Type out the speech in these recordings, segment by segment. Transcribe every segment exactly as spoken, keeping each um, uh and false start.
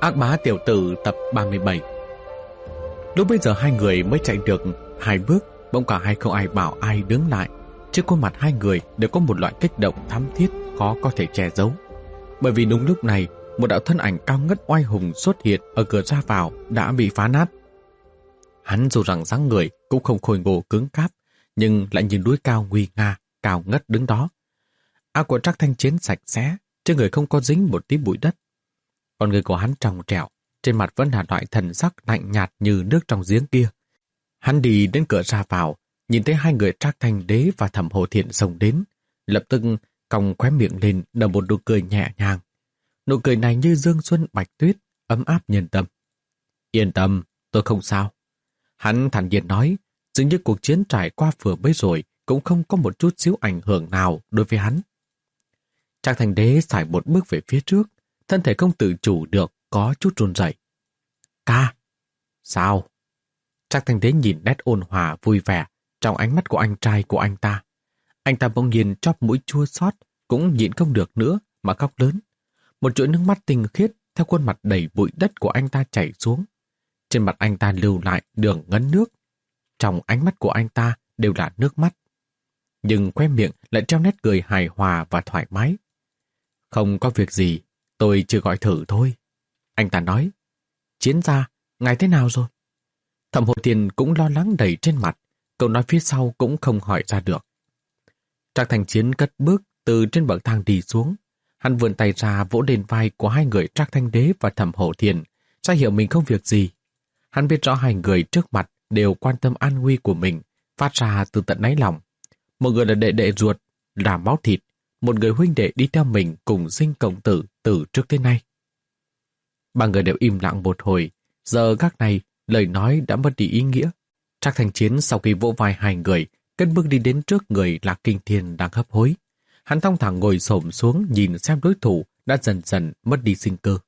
Ác bá tiểu tử tập ba mươi bảy. Lúc bây giờ hai người mới chạy được hai bước, bỗng cả hai không ai bảo ai đứng lại. Trên khuôn mặt hai người đều có một loại kích động thắm thiết khó có thể che giấu. Bởi vì đúng lúc này, một đạo thân ảnh cao ngất oai hùng xuất hiện ở cửa ra vào đã bị phá nát. Hắn dù rằng dáng người cũng không khôi ngô cứng cáp, nhưng lại nhìn núi cao nguy nga, cao ngất đứng đó. Áo của Trác Thanh Chiến sạch sẽ, trên người không có dính một tí bụi đất. Con người của hắn trong trẻo, trên mặt vẫn là loại thần sắc lạnh nhạt như nước trong giếng kia. Hắn đi đến cửa ra vào, nhìn thấy hai người Trác Thanh Đế và Thẩm Hồ Thiện xông đến, lập tức cong khóe miệng lên nở một nụ cười nhẹ nhàng. Nụ cười này như dương xuân bạch tuyết, ấm áp nhân tâm. Yên tâm, tôi không sao. Hắn thản nhiên nói, dường như cuộc chiến trải qua vừa mới rồi cũng không có một chút xíu ảnh hưởng nào đối với hắn. Trác Thanh Đế sải một bước về phía trước, thân thể không tự chủ được, có chút run rẩy. Ca! Sao? Trác Thanh Đế nhìn nét ôn hòa vui vẻ trong ánh mắt của anh trai của anh ta. Anh ta bỗng nhiên chóp mũi chua xót, cũng nhịn không được nữa mà khóc lớn. Một chuỗi nước mắt tinh khiết theo khuôn mặt đầy bụi đất của anh ta chảy xuống. Trên mặt anh ta lưu lại đường ngấn nước. Trong ánh mắt của anh ta đều là nước mắt. Nhưng khóe miệng lại treo nét cười hài hòa và thoải mái. Không có việc gì, tôi chưa gọi thử thôi. Anh ta nói, Chiến gia, ngài thế nào rồi? Thẩm Hồ Tiền cũng lo lắng đầy trên mặt, câu nói phía sau cũng không hỏi ra được. Trác Thanh Chiến cất bước từ trên bậc thang đi xuống. Hắn vươn tay ra vỗ lên vai của hai người Trác Thanh Đế và Thẩm Hồ Thiền, ra hiệu mình không việc gì. Hắn biết rõ hai người trước mặt đều quan tâm an nguy của mình, phát ra từ tận đáy lòng. Một người là đệ đệ ruột, là máu thịt, một người huynh đệ đi theo mình cùng sinh cộng tử từ trước tới nay. Ba người đều im lặng một hồi, giờ các này lời nói đã mất đi ý nghĩa. Trác Thanh Chiến sau khi vỗ vai hai người, cất bước đi đến trước người Lạc Kinh Thiên đang hấp hối. Hắn thong thả ngồi xổm xuống nhìn xem đối thủ đã dần dần mất đi sinh cơ.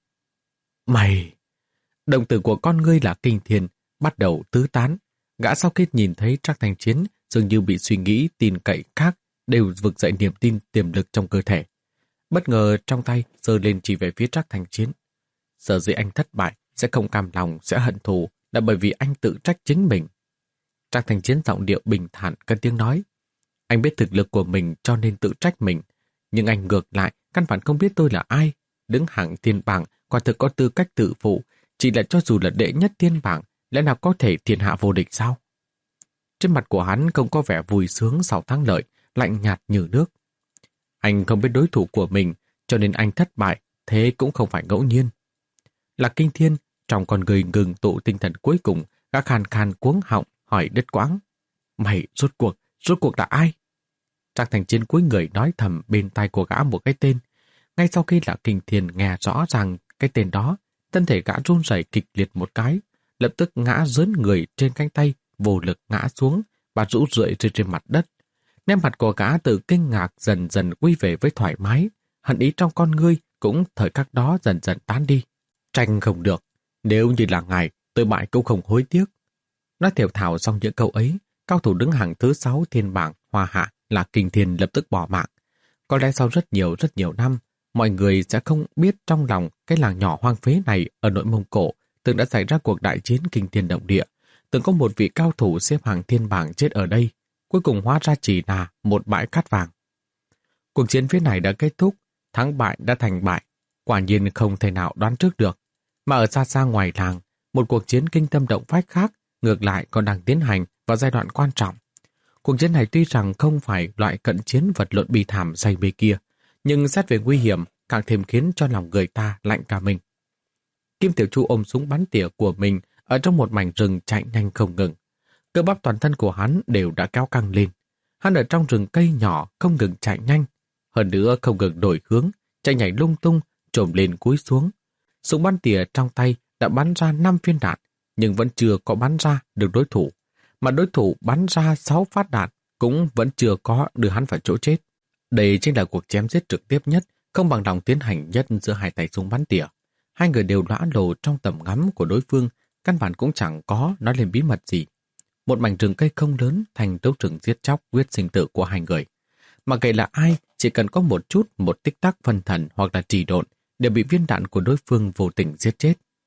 Mày! Đồng tử của con ngươi Lạc Kinh Thiên bắt đầu tứ tán. Gã sau khi nhìn thấy Trác Thanh Chiến dường như bị suy nghĩ tin cậy khác đều vực dậy niềm tin tiềm lực trong cơ thể. Bất ngờ trong tay giơ lên chỉ về phía Trác Thanh Chiến. Sở dĩ anh thất bại sẽ không cam lòng, sẽ hận thù là bởi vì anh tự trách chính mình. Trác Thanh Chiến giọng điệu bình thản cất tiếng nói, anh biết thực lực của mình cho nên tự trách mình, nhưng anh ngược lại căn bản không biết tôi là ai. Đứng hạng thiên bảng quả thực có tư cách tự phụ, chỉ là cho dù là đệ nhất thiên bảng, lẽ nào có thể thiên hạ vô địch sao? Trên mặt của hắn không có vẻ vui sướng sau thắng lợi, lạnh nhạt như nước. Anh không biết đối thủ của mình, cho nên anh thất bại, thế cũng không phải ngẫu nhiên. Lạc Kinh Thiên, trong con người ngừng tụ tinh thần cuối cùng, gã khàn khàn cuống họng hỏi đứt quãng. Mày rốt cuộc, rốt cuộc là ai? Trác Thanh Chiến cúi người nói thầm bên tai của gã một cái tên. Ngay sau khi Lạc Kinh Thiên nghe rõ ràng cái tên đó, thân thể gã run rẩy kịch liệt một cái, lập tức ngã rớn người trên cánh tay, vô lực ngã xuống và rũ rượi rơi trên mặt đất. Nét mặt của gã từ kinh ngạc dần dần quy về với thoải mái, hận ý trong con ngươi cũng thời khắc đó dần dần tán đi. Tranh không được, nếu như là ngài, tôi bại cũng không hối tiếc. Nói thều thào xong những câu ấy, cao thủ đứng hàng thứ sáu thiên bảng Hoa Hạ là Kinh Thiên lập tức bỏ mạng. Có lẽ sau rất nhiều rất nhiều năm, mọi người sẽ không biết trong lòng cái làng nhỏ hoang phế này ở nội Mông Cổ từng đã xảy ra cuộc đại chiến kinh thiên động địa. Từng có một vị cao thủ xếp hàng thiên bảng chết ở đây, cuối cùng hóa ra chỉ là một bãi cát vàng. Cuộc chiến phía này đã kết thúc, thắng bại đã thành bại, quả nhiên không thể nào đoán trước được. Mà ở xa xa ngoài làng, một cuộc chiến kinh tâm động phách khác ngược lại còn đang tiến hành vào giai đoạn quan trọng. Cuộc chiến này tuy rằng không phải loại cận chiến vật lộn bi thảm dày bề kia, nhưng xét về nguy hiểm càng thêm khiến cho lòng người ta lạnh cả mình. Kim Tiểu Chu ôm súng bắn tỉa của mình ở trong một mảnh rừng chạy nhanh không ngừng. Cơ bắp toàn thân của hắn đều đã kéo căng lên. Hắn ở trong rừng cây nhỏ không ngừng chạy nhanh, hơn nữa không ngừng đổi hướng, chạy nhảy lung tung, trồm lên cúi xuống. Súng bắn tỉa trong tay đã bắn ra năm viên đạn, nhưng vẫn chưa có bắn ra được đối thủ. Mà đối thủ bắn ra sáu phát đạn cũng vẫn chưa có đưa hắn vào chỗ chết. Đây chính là cuộc chém giết trực tiếp nhất, không bằng lòng tiến hành nhất giữa hai tay súng bắn tỉa. Hai người đều lõa lồ trong tầm ngắm của đối phương, căn bản cũng chẳng có nói lên bí mật gì. Một mảnh rừng cây không lớn thành đấu trường giết chóc quyết sinh tử của hai người. Mà kể là ai, chỉ cần có một chút, một tích tắc phân thần hoặc là trì độn, đều bị viên đạn của đối phương vô tình giết chết.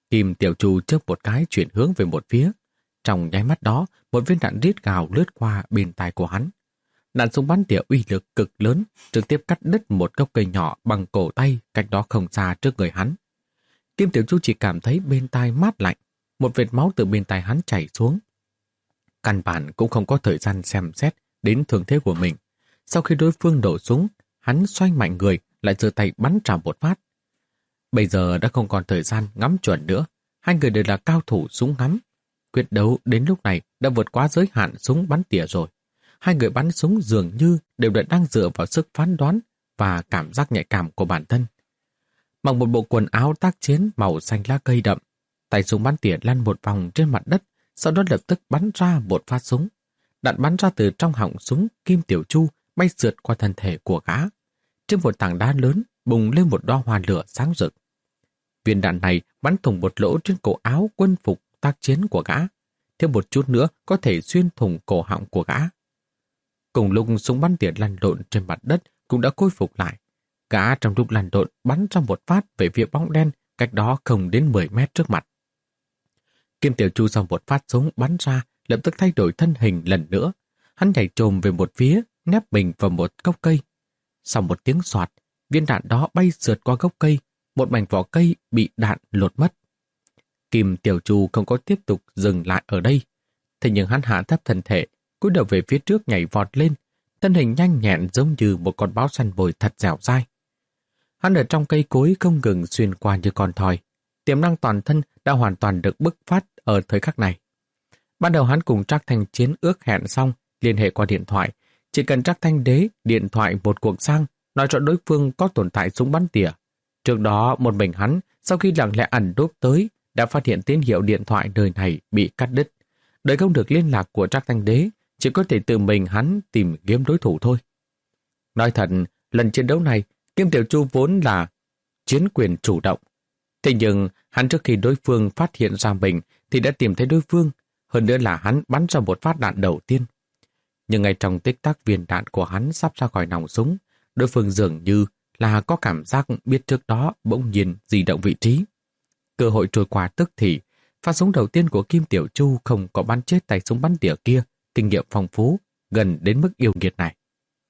Kim Tiểu Chu chớp một cái chuyển hướng về một phía. Trong nháy mắt đó, một viên đạn rít gào lướt qua bên tai của hắn. Đạn súng bắn tỉa uy lực cực lớn, trực tiếp cắt đứt một gốc cây nhỏ bằng cổ tay cách đó không xa trước người hắn. Kim Tiểu Chu chỉ cảm thấy bên tai mát lạnh, một vệt máu từ bên tai hắn chảy xuống. Căn bản cũng không có thời gian xem xét đến thương thế của mình. Sau khi đối phương đổ súng, hắn xoay mạnh người, lại giơ tay bắn trả một phát. Bây giờ đã không còn thời gian ngắm chuẩn nữa, hai người đều là cao thủ súng ngắm. Quyết đấu đến lúc này đã vượt quá giới hạn súng bắn tỉa rồi. Hai người bắn súng dường như đều đã đang dựa vào sức phán đoán và cảm giác nhạy cảm của bản thân. Mặc một bộ quần áo tác chiến màu xanh lá cây đậm, tay súng bắn tỉa lăn một vòng trên mặt đất, sau đó lập tức bắn ra một phát súng. Đạn bắn ra từ trong họng súng Kim Tiểu Chu bay sượt qua thân thể của gã. Trên một tảng đá lớn bùng lên một đóa hoa lửa sáng rực. Viên đạn này bắn thủng một lỗ trên cổ áo quân phục tác chiến của gã. Thêm một chút nữa có thể xuyên thủng cổ họng của gã. Cùng lúc súng bắn tỉa lăn lộn trên mặt đất cũng đã khôi phục lại. Gã trong lúc lăn lộn bắn ra một phát về phía bóng đen cách đó không đến mười mét trước mặt. Kim Tiểu Chu sau một phát súng bắn ra lập tức thay đổi thân hình lần nữa. Hắn nhảy trồm về một phía, nép mình vào một gốc cây. Sau một tiếng soạt, viên đạn đó bay sượt qua gốc cây, một mảnh vỏ cây bị đạn lột mất. Kim Tiểu Chu không có tiếp tục dừng lại ở đây. Thế nhưng hắn hạ thấp thân thể, cúi đầu về phía trước nhảy vọt lên, thân hình nhanh nhẹn giống như một con báo săn mồi thật dẻo dai. Hắn ở trong cây cối không ngừng xuyên qua như con thoi. Tiềm năng toàn thân đã hoàn toàn được bứt phát ở thời khắc này. Ban đầu hắn cùng Trác Thanh Chiến ước hẹn xong, liên hệ qua điện thoại. Chỉ cần Trác Thanh Đế điện thoại một cuộc sang, nói cho đối phương có tồn tại súng bắn tỉa. Trước đó, một mình hắn, sau khi lặng lẽ ẩn núp tới, đã phát hiện tín hiệu điện thoại nơi này bị cắt đứt. Đợi không được liên lạc của Trác Thanh Đế, chỉ có thể tự mình hắn tìm kiếm đối thủ thôi. Nói thật, lần chiến đấu này, Kim Tiểu Chu vốn là chiến quyền chủ động. Thế nhưng, hắn trước khi đối phương phát hiện ra mình thì đã tìm thấy đối phương, hơn nữa là hắn bắn ra một phát đạn đầu tiên. Nhưng ngay trong tích tắc viên đạn của hắn sắp ra khỏi nòng súng, đối phương dường như là có cảm giác biết trước đó bỗng nhiên di động vị trí. Cơ hội trôi qua tức thì, phát súng đầu tiên của Kim Tiểu Chu không có bắn chết tay súng bắn tỉa kia, kinh nghiệm phong phú, gần đến mức yêu nghiệt này.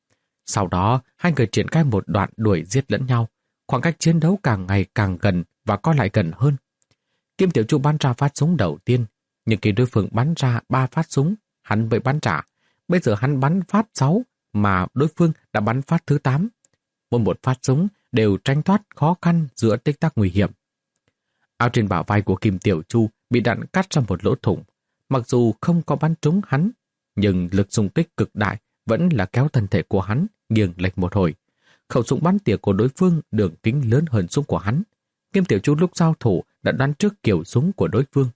Sau đó, hai người triển khai một đoạn đuổi giết lẫn nhau, khoảng cách chiến đấu càng ngày càng gần và có lại gần hơn. Kim Tiểu Chu bắn ra phát súng đầu tiên, nhưng khi đối phương bắn ra ba phát súng, hắn mới bắn trả. Bây giờ hắn bắn phát sáu, mà đối phương đã bắn phát thứ tám. Mỗi một phát súng đều tranh thoát khó khăn giữa tích tắc nguy hiểm. Áo trên bả vai của Kim Tiểu Chu bị đạn cắt ra một lỗ thủng. Mặc dù không có bắn trúng hắn, nhưng lực xung kích cực đại vẫn là kéo thân thể của hắn nghiêng lệch một hồi. Khẩu súng bắn tỉa của đối phương đường kính lớn hơn súng của hắn. Kim Tiểu Chu lúc giao thủ đã đoán trước kiểu súng của đối phương.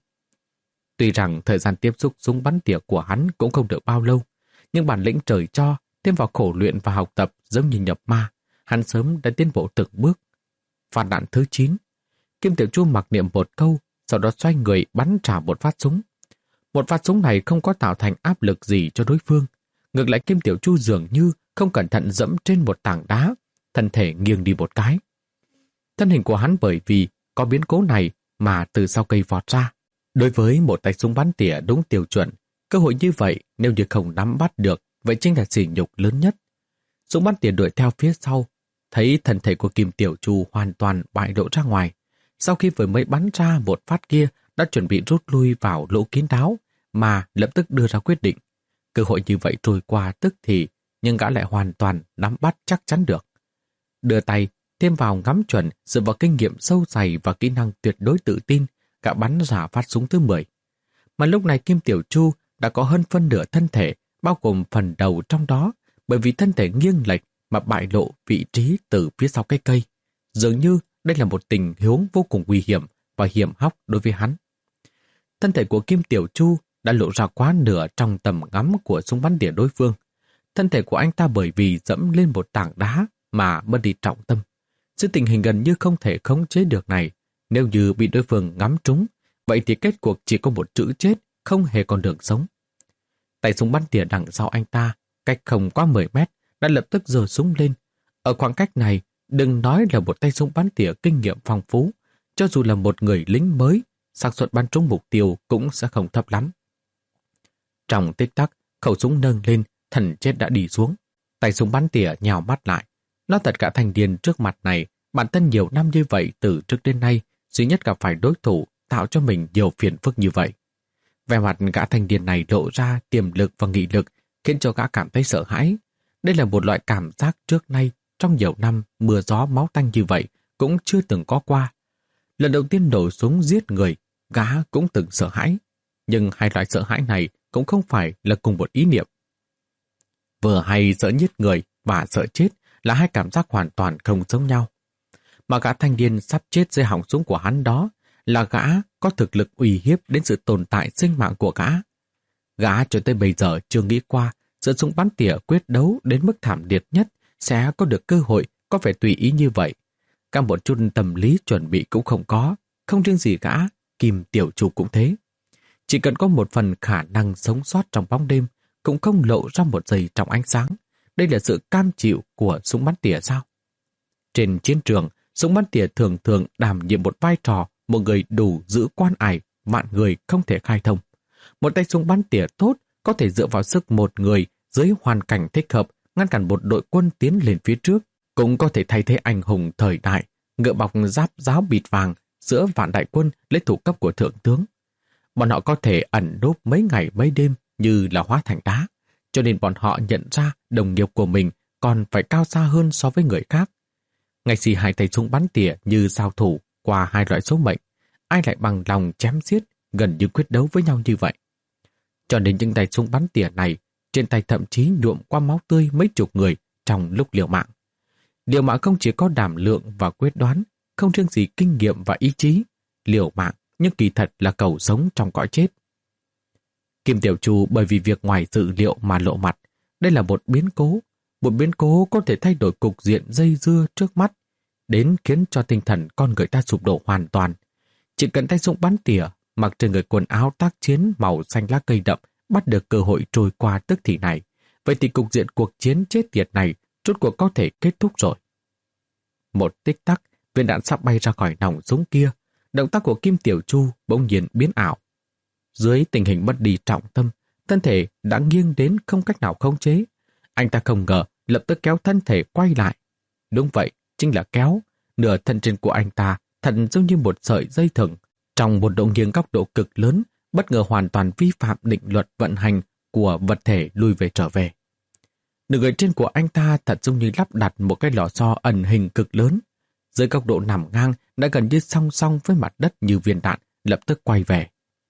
Tuy rằng thời gian tiếp xúc súng bắn tỉa của hắn cũng không được bao lâu, nhưng bản lĩnh trời cho, thêm vào khổ luyện và học tập giống như nhập ma, hắn sớm đã tiến bộ từng bước. Phát đạn thứ chín, Kim Tiểu Chu mặc niệm một câu, sau đó xoay người bắn trả một phát súng. Một phát súng này không có tạo thành áp lực gì cho đối phương. Ngược lại Kim Tiểu Chu dường như không cẩn thận dẫm trên một tảng đá, thân thể nghiêng đi một cái. Thân hình của hắn bởi vì có biến cố này mà từ sau cây vọt ra. Đối với một tay súng bắn tỉa đúng tiêu chuẩn, cơ hội như vậy nếu như không nắm bắt được, vậy chính là sỉ nhục lớn nhất. Súng bắn tỉa đuổi theo phía sau, thấy thân thể của Kim Tiểu Chu hoàn toàn bại lộ ra ngoài. Sau khi vừa mới bắn ra một phát kia, đã chuẩn bị rút lui vào lỗ kín đáo, mà lập tức đưa ra quyết định. Cơ hội như vậy trôi qua tức thì, nhưng gã lại hoàn toàn nắm bắt chắc chắn được. Đưa tay, thêm vào ngắm chuẩn, dựa vào kinh nghiệm sâu dày và kỹ năng tuyệt đối tự tin, gã bắn ra phát súng thứ mười. Mà lúc này Kim Tiểu Chu đã có hơn phân nửa thân thể, bao gồm phần đầu trong đó, bởi vì thân thể nghiêng lệch mà bại lộ vị trí từ phía sau cái cây. Dường như đây là một tình huống vô cùng nguy hiểm và hiểm hóc đối với hắn. Thân thể của Kim Tiểu Chu đã lộ ra quá nửa trong tầm ngắm của súng bắn tỉa đối phương. Thân thể của anh ta bởi vì dẫm lên một tảng đá mà mất đi trọng tâm. Sự tình hình gần như không thể khống chế được này. Nếu như bị đối phương ngắm trúng, vậy thì kết cuộc chỉ có một chữ chết, không hề còn đường sống. Tay súng bắn tỉa đằng sau anh ta, cách không quá mười mét, đã lập tức giơ súng lên. Ở khoảng cách này, đừng nói là một tay súng bắn tỉa kinh nghiệm phong phú, cho dù là một người lính mới xác suất bắn trúng mục tiêu cũng sẽ không thấp lắm. Trong tích tắc, khẩu súng nâng lên, thần chết đã đi xuống. Tay súng bắn tỉa nhào mắt lại. Nó thật cả thanh niên trước mặt này, bản thân nhiều năm như vậy từ trước đến nay, duy nhất gặp phải đối thủ tạo cho mình nhiều phiền phức như vậy. Vẻ mặt gã thanh niên này lộ ra tiềm lực và nghị lực, khiến cho gã cảm thấy sợ hãi. Đây là một loại cảm giác trước nay, trong nhiều năm mưa gió máu tanh như vậy, cũng chưa từng có qua. Lần đầu tiên nổ súng giết người, gã cũng từng sợ hãi. Nhưng hai loại sợ hãi này cũng không phải là cùng một ý niệm. Vừa hay sợ giết người và sợ chết là hai cảm giác hoàn toàn không giống nhau. Mà gã thanh niên sắp chết dưới họng súng của hắn đó là gã có thực lực uy hiếp đến sự tồn tại sinh mạng của gã. Gã cho tới bây giờ chưa nghĩ qua sự súng bắn tỉa quyết đấu đến mức thảm liệt nhất sẽ có được cơ hội có vẻ tùy ý như vậy. Cả một chút tâm lý chuẩn bị cũng không có, không riêng gì gã, Kim Tiểu Chu cũng thế. Chỉ cần có một phần khả năng sống sót trong bóng đêm, cũng không lộ ra một giây trong ánh sáng. Đây là sự cam chịu của súng bắn tỉa sao? Trên chiến trường, súng bắn tỉa thường thường đảm nhiệm một vai trò một người đủ giữ quan ải, vạn người không thể khai thông. Một tay súng bắn tỉa tốt có thể dựa vào sức một người dưới hoàn cảnh thích hợp ngăn cản một đội quân tiến lên phía trước, cũng có thể thay thế anh hùng thời đại, ngựa bọc giáp giáo bịt vàng giữa vạn đại quân lấy thủ cấp của thượng tướng. Bọn họ có thể ẩn núp mấy ngày mấy đêm như là hóa thành đá, cho nên bọn họ nhận ra đồng nghiệp của mình còn phải cao xa hơn so với người khác. Ngay khi hai tay súng bắn tỉa như giao thủ qua hai loại số mệnh, ai lại bằng lòng chém giết, gần như quyết đấu với nhau như vậy. Cho nên những tay súng bắn tỉa này, trên tay thậm chí nhuộm qua máu tươi mấy chục người trong lúc liều mạng. Liều mạng không chỉ có đảm lượng và quyết đoán, không riêng gì kinh nghiệm và ý chí. Liều mạng nhưng kỳ thật là cầu sống trong cõi chết. Kim Tiểu Chu bởi vì việc ngoài dự liệu mà lộ mặt. Đây là một biến cố. Một biến cố có thể thay đổi cục diện dây dưa trước mắt, đến khiến cho tinh thần con người ta sụp đổ hoàn toàn. Chỉ cần tay súng bắn tỉa, mặc trên người quần áo tác chiến màu xanh lá cây đậm, bắt được cơ hội trôi qua tức thì này. Vậy thì cục diện cuộc chiến chết tiệt này rốt cuộc có thể kết thúc rồi. Một tích tắc, viên đạn sắp bay ra khỏi nòng súng kia. Động tác của Kim Tiểu Chu bỗng nhiên biến ảo. Dưới tình hình mất đi trọng tâm, thân thể đã nghiêng đến không cách nào khống chế. Anh ta không ngờ, lập tức kéo thân thể quay lại. Đúng vậy, chính là kéo. Nửa thân trên của anh ta thật giống như một sợi dây thừng. Trong một độ nghiêng góc độ cực lớn, bất ngờ hoàn toàn vi phạm định luật vận hành của vật thể lui về trở về. Nửa người trên của anh ta thật giống như lắp đặt một cái lò xo ẩn hình cực lớn. Dưới góc độ nằm ngang đã gần như song song với mặt đất như viên đạn lập tức quay về.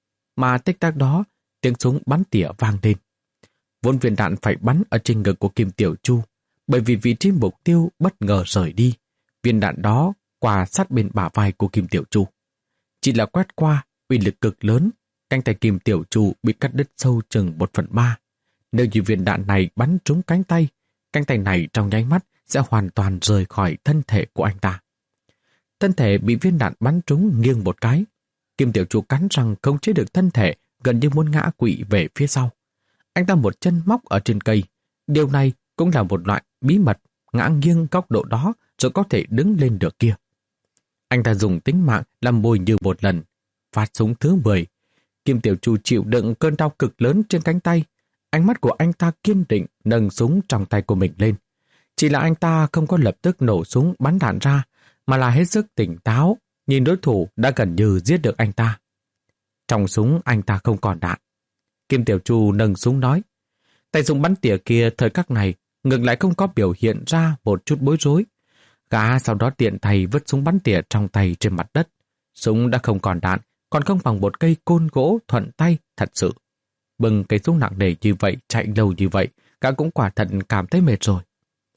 Mà tích tắc đó, tiếng súng bắn tỉa vang lên. Vốn viên đạn phải bắn ở trên ngực của Kim Tiểu Chu, bởi vì vị trí mục tiêu bất ngờ rời đi. Viên đạn đó qua sát bên bả vai của Kim Tiểu Chu. Chỉ là quét qua, uy lực cực lớn, cánh tay Kim Tiểu Chu bị cắt đứt sâu chừng một phần ba. Nếu như viên đạn này bắn trúng cánh tay, cánh tay này trong nháy mắt sẽ hoàn toàn rời khỏi thân thể của anh ta. Thân thể bị viên đạn bắn trúng nghiêng một cái. Kim Tiểu Chu cắn răng không chế được thân thể, gần như muốn ngã quỵ về phía sau. Anh ta một chân móc ở trên cây. Điều này cũng là một loại bí mật, ngã nghiêng góc độ đó rồi có thể đứng lên được kia. Anh ta dùng tính mạng làm mồi nhử một lần. Phát súng thứ mười. Kim Tiểu Chu chịu đựng cơn đau cực lớn trên cánh tay. Ánh mắt của anh ta kiên định nâng súng trong tay của mình lên. Chỉ là anh ta không có lập tức nổ súng bắn đạn ra, mà là hết sức tỉnh táo, nhìn đối thủ đã gần như giết được anh ta. Trong súng anh ta không còn đạn. Kim Tiểu Chu nâng súng nói. Tay súng bắn tỉa kia thời khắc này ngược lại không có biểu hiện ra một chút bối rối. Gã sau đó tiện tay vứt súng bắn tỉa trong tay trên mặt đất. Súng đã không còn đạn, còn không bằng một cây côn gỗ thuận tay thật sự. Bừng cây súng nặng nề như vậy, chạy lâu như vậy, gã cũng quả thật cảm thấy mệt rồi.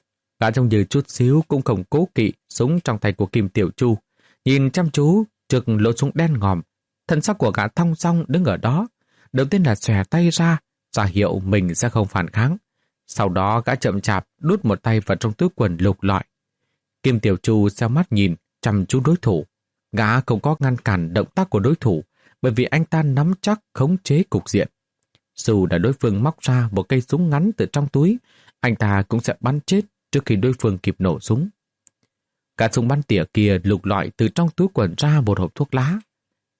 Gã trông như chút xíu cũng không cố kỵ súng trong tay của Kim Tiểu Chu, nhìn chăm chú trước lỗ súng đen ngòm. Thân sắc của gã thong dong đứng ở đó, đầu tiên là xòe tay ra, ra hiệu mình sẽ không phản kháng. Sau đó gã chậm chạp đút một tay vào trong túi quần lục lọi. Kim Tiểu Chu theo mắt nhìn chăm chú đối thủ. Gã không có ngăn cản động tác của đối thủ, bởi vì anh ta nắm chắc khống chế cục diện. Dù đã đối phương móc ra một cây súng ngắn từ trong túi, anh ta cũng sẽ bắn chết trước khi đối phương kịp nổ súng. Cả súng bắn tỉa kia lục lọi từ trong túi quần ra một hộp thuốc lá.